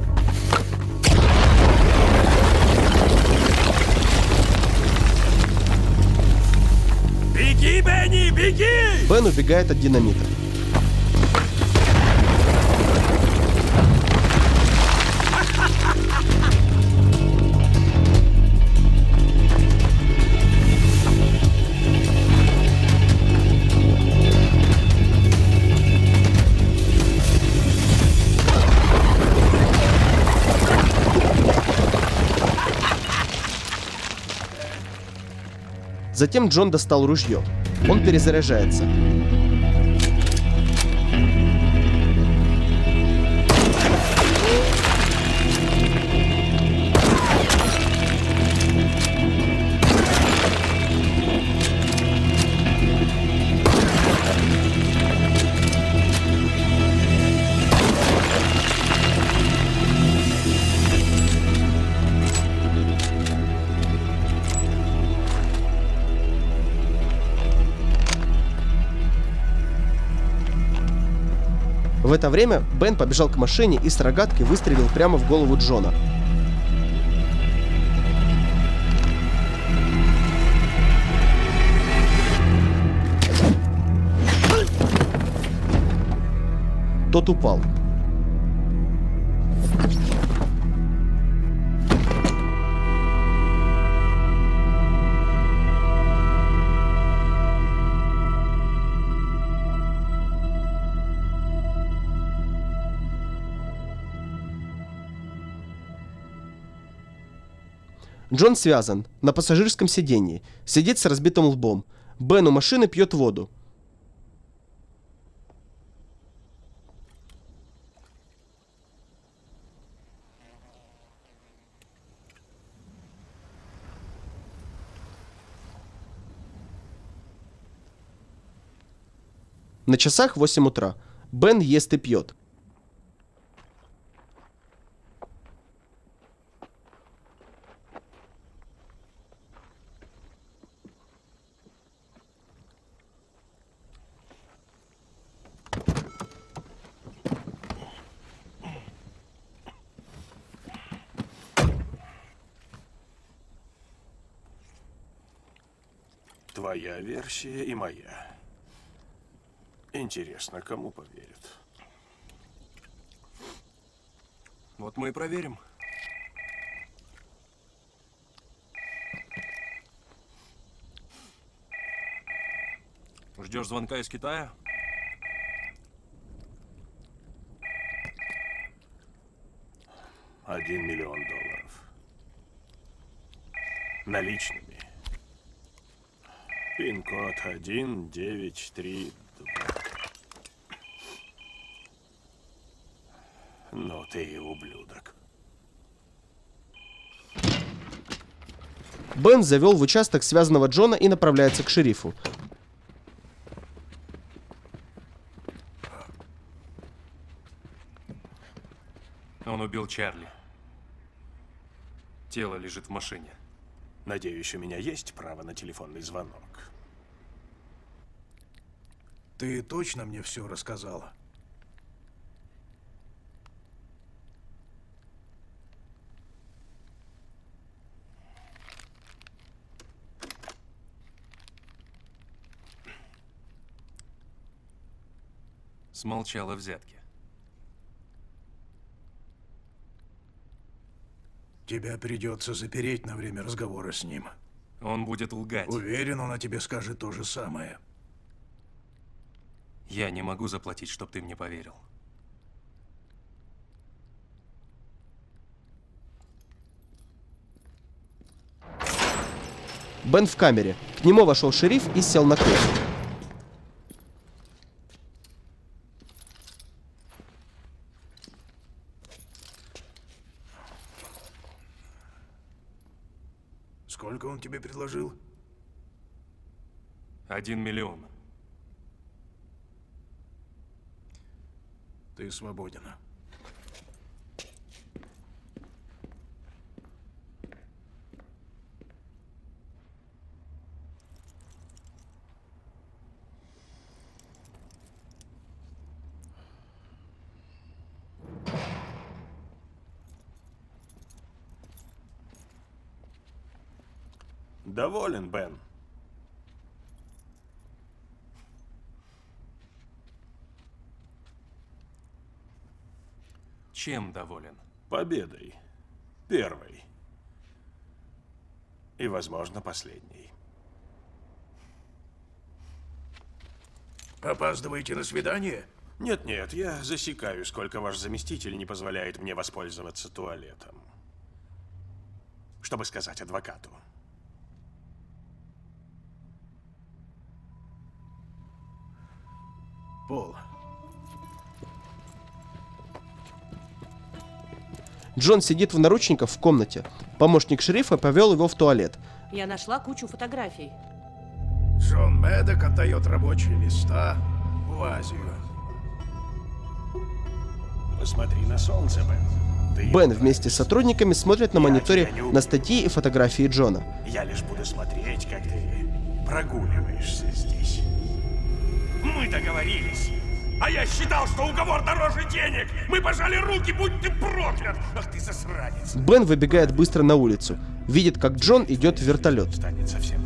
Беги, Бенни, беги! Бен убегает от динамита. Затем Джон достал ружье. Он перезаряжается. В это время Бен побежал к машине и с рогаткой выстрелил прямо в голову Джона. Тот упал. Джон связан, на пассажирском сиденье, сидит с разбитым лбом. Бен у машины пьет воду. На часах восемь утра. Бен ест и пьет. Твоя версия и моя. Интересно, кому поверят? Вот мы и проверим. Ждешь звонка из Китая? Один миллион долларов. Наличными. Пин-код один девять три два. Ну ты и ублюдок. Бен завел в участок связанного Джона и направляется к шерифу. Он убил Чарли. Тело лежит в машине. Надеюсь, у меня есть право на телефонный звонок. Ты точно мне все рассказала? Смолчал о взятке. Тебя придется запереть на время разговора с ним. Он будет лгать. Уверен, он о тебе скажет то же самое. Я не могу заплатить, чтобы ты мне поверил. Бен в камере. К нему вошел шериф и сел на кресло. Сколько он тебе предложил? Один миллион. Ты свободен. Доволен, Бен? Чем доволен? Победой. Первой. И, возможно, последней. Опаздываете на свидание? Нет-нет, я засекаю, сколько ваш заместитель не позволяет мне воспользоваться туалетом. Чтобы сказать адвокату. Пол. Джон сидит в наручниках в комнате. Помощник шерифа повел его в туалет. Я нашла кучу фотографий. Джон Мэддок отдает рабочие места в Азию. Посмотри на солнце, Бен. Ты Бен вместе с сотрудниками смотрит на мониторе на статьи и фотографии Джона. Я лишь буду смотреть, как ты прогуливаешься здесь. Мы договорились. А я считал, что уговор дороже денег. Мы пожали руки, будь ты проклят. Ах ты засранец. Бен выбегает быстро на улицу. Видит, как Джон идет в вертолет. Станет совсем.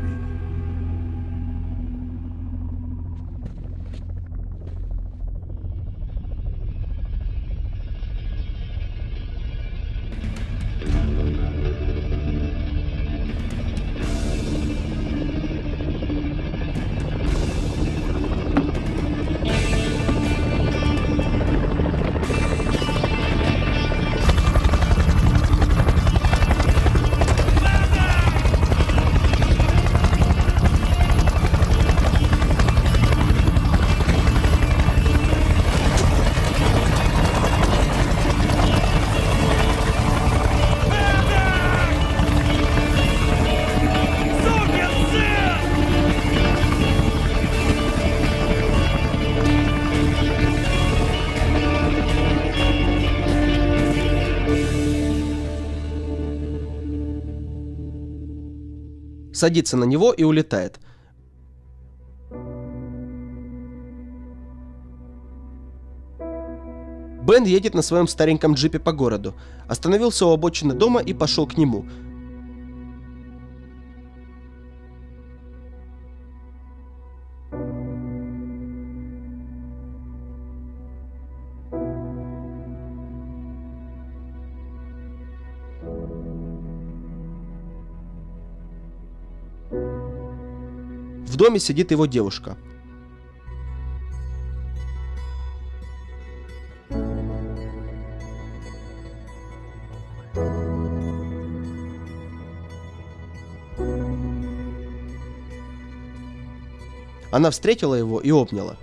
Садится на него и улетает. Бен едет на своем стареньком джипе по городу. Остановился у обочины дома и пошел к нему. В доме сидит его девушка. Она встретила его и обняла.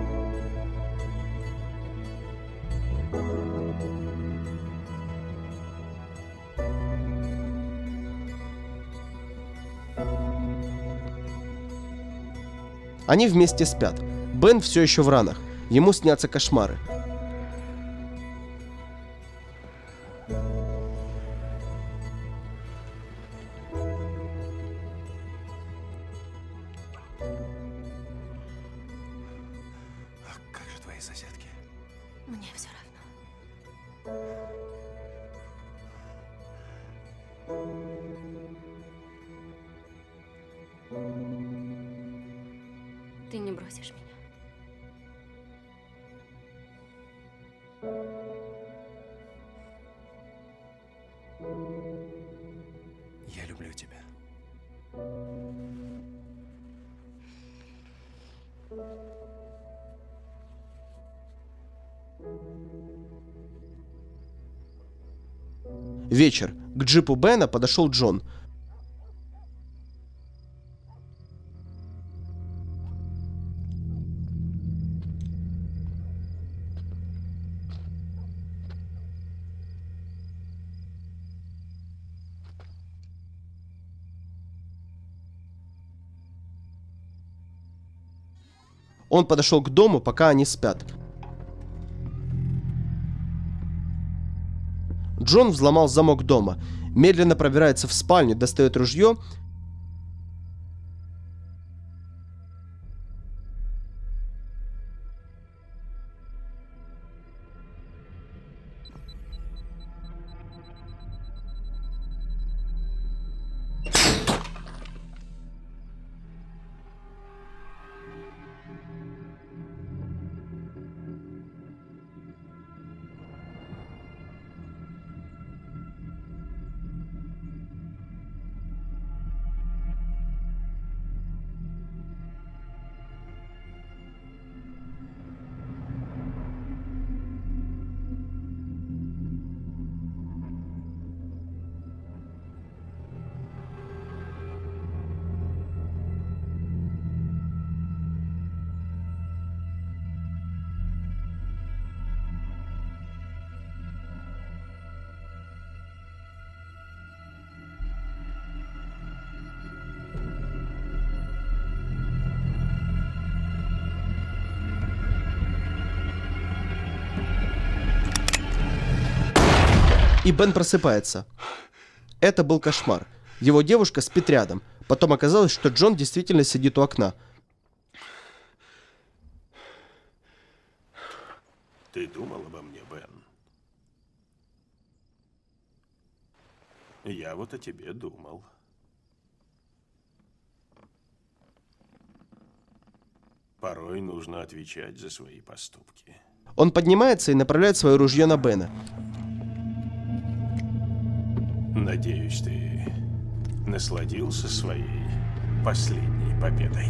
Они вместе спят. Бен все еще в ранах. Ему снятся кошмары. Как же твои соседки? Мне все равно. Ты не бросишь меня. Я люблю тебя. Вечер. К джипу Бена подошел Джон. Он подошел к дому, пока они спят. Джон взломал замок дома, медленно пробирается в спальню, достает ружье. И Бен просыпается. Это был кошмар. Его девушка спит рядом. Потом оказалось, что Джон действительно сидит у окна. Ты думал обо мне, Бен? Я вот о тебе думал. Порой нужно отвечать за свои поступки. Он поднимается и направляет свое ружье на Бена. Надеюсь, ты насладился своей последней победой.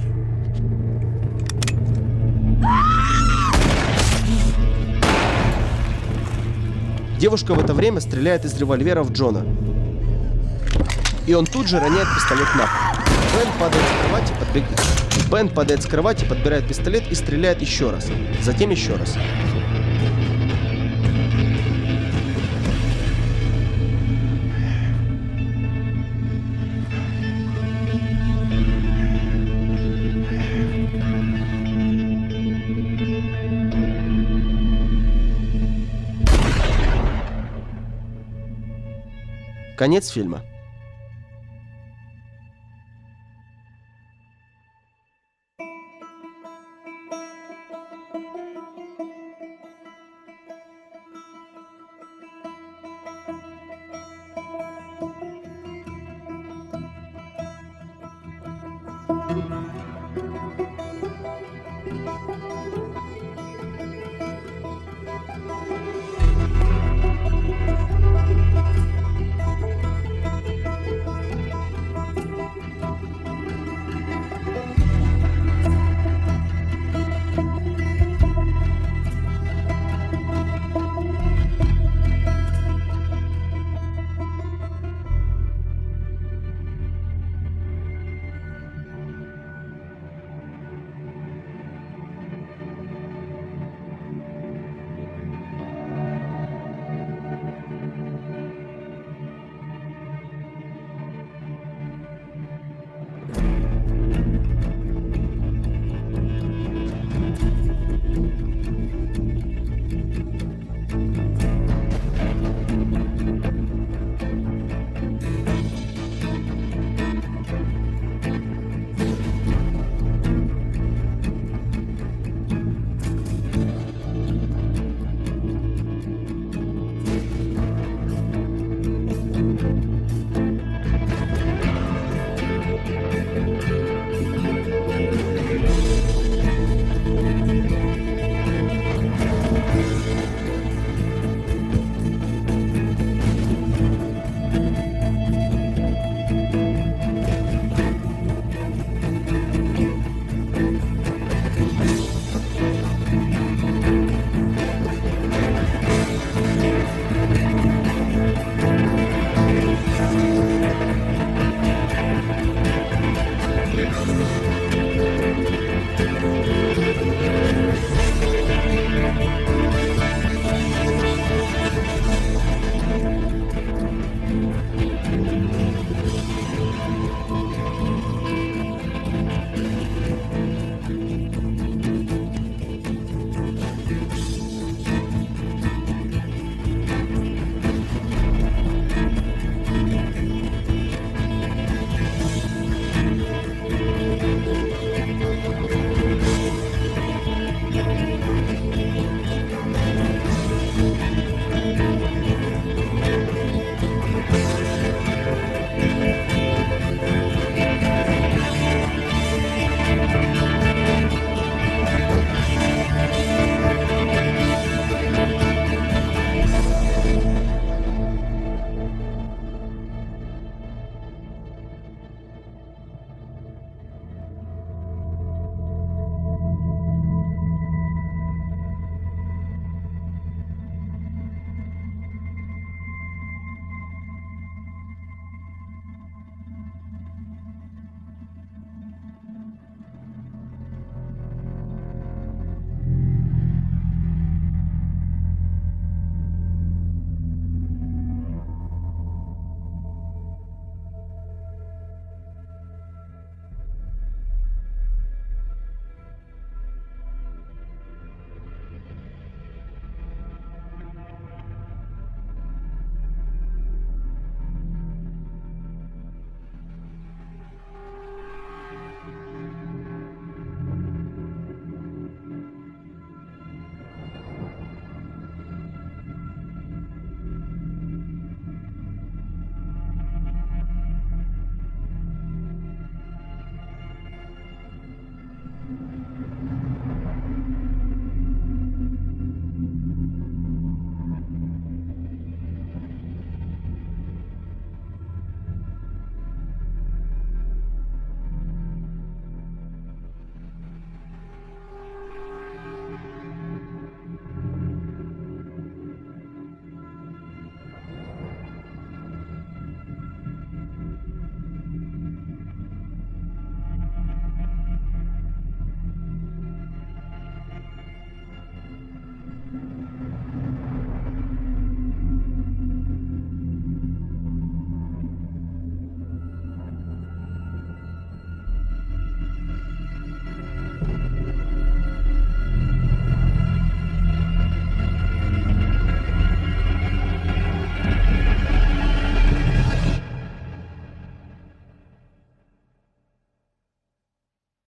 Девушка в это время стреляет из револьвера в Джона. И он тут же роняет пистолет на пол. Бен падает с кровати, подбег... Бен падает с кровати, подбирает пистолет и стреляет еще раз. Затем еще раз. Конец фильма.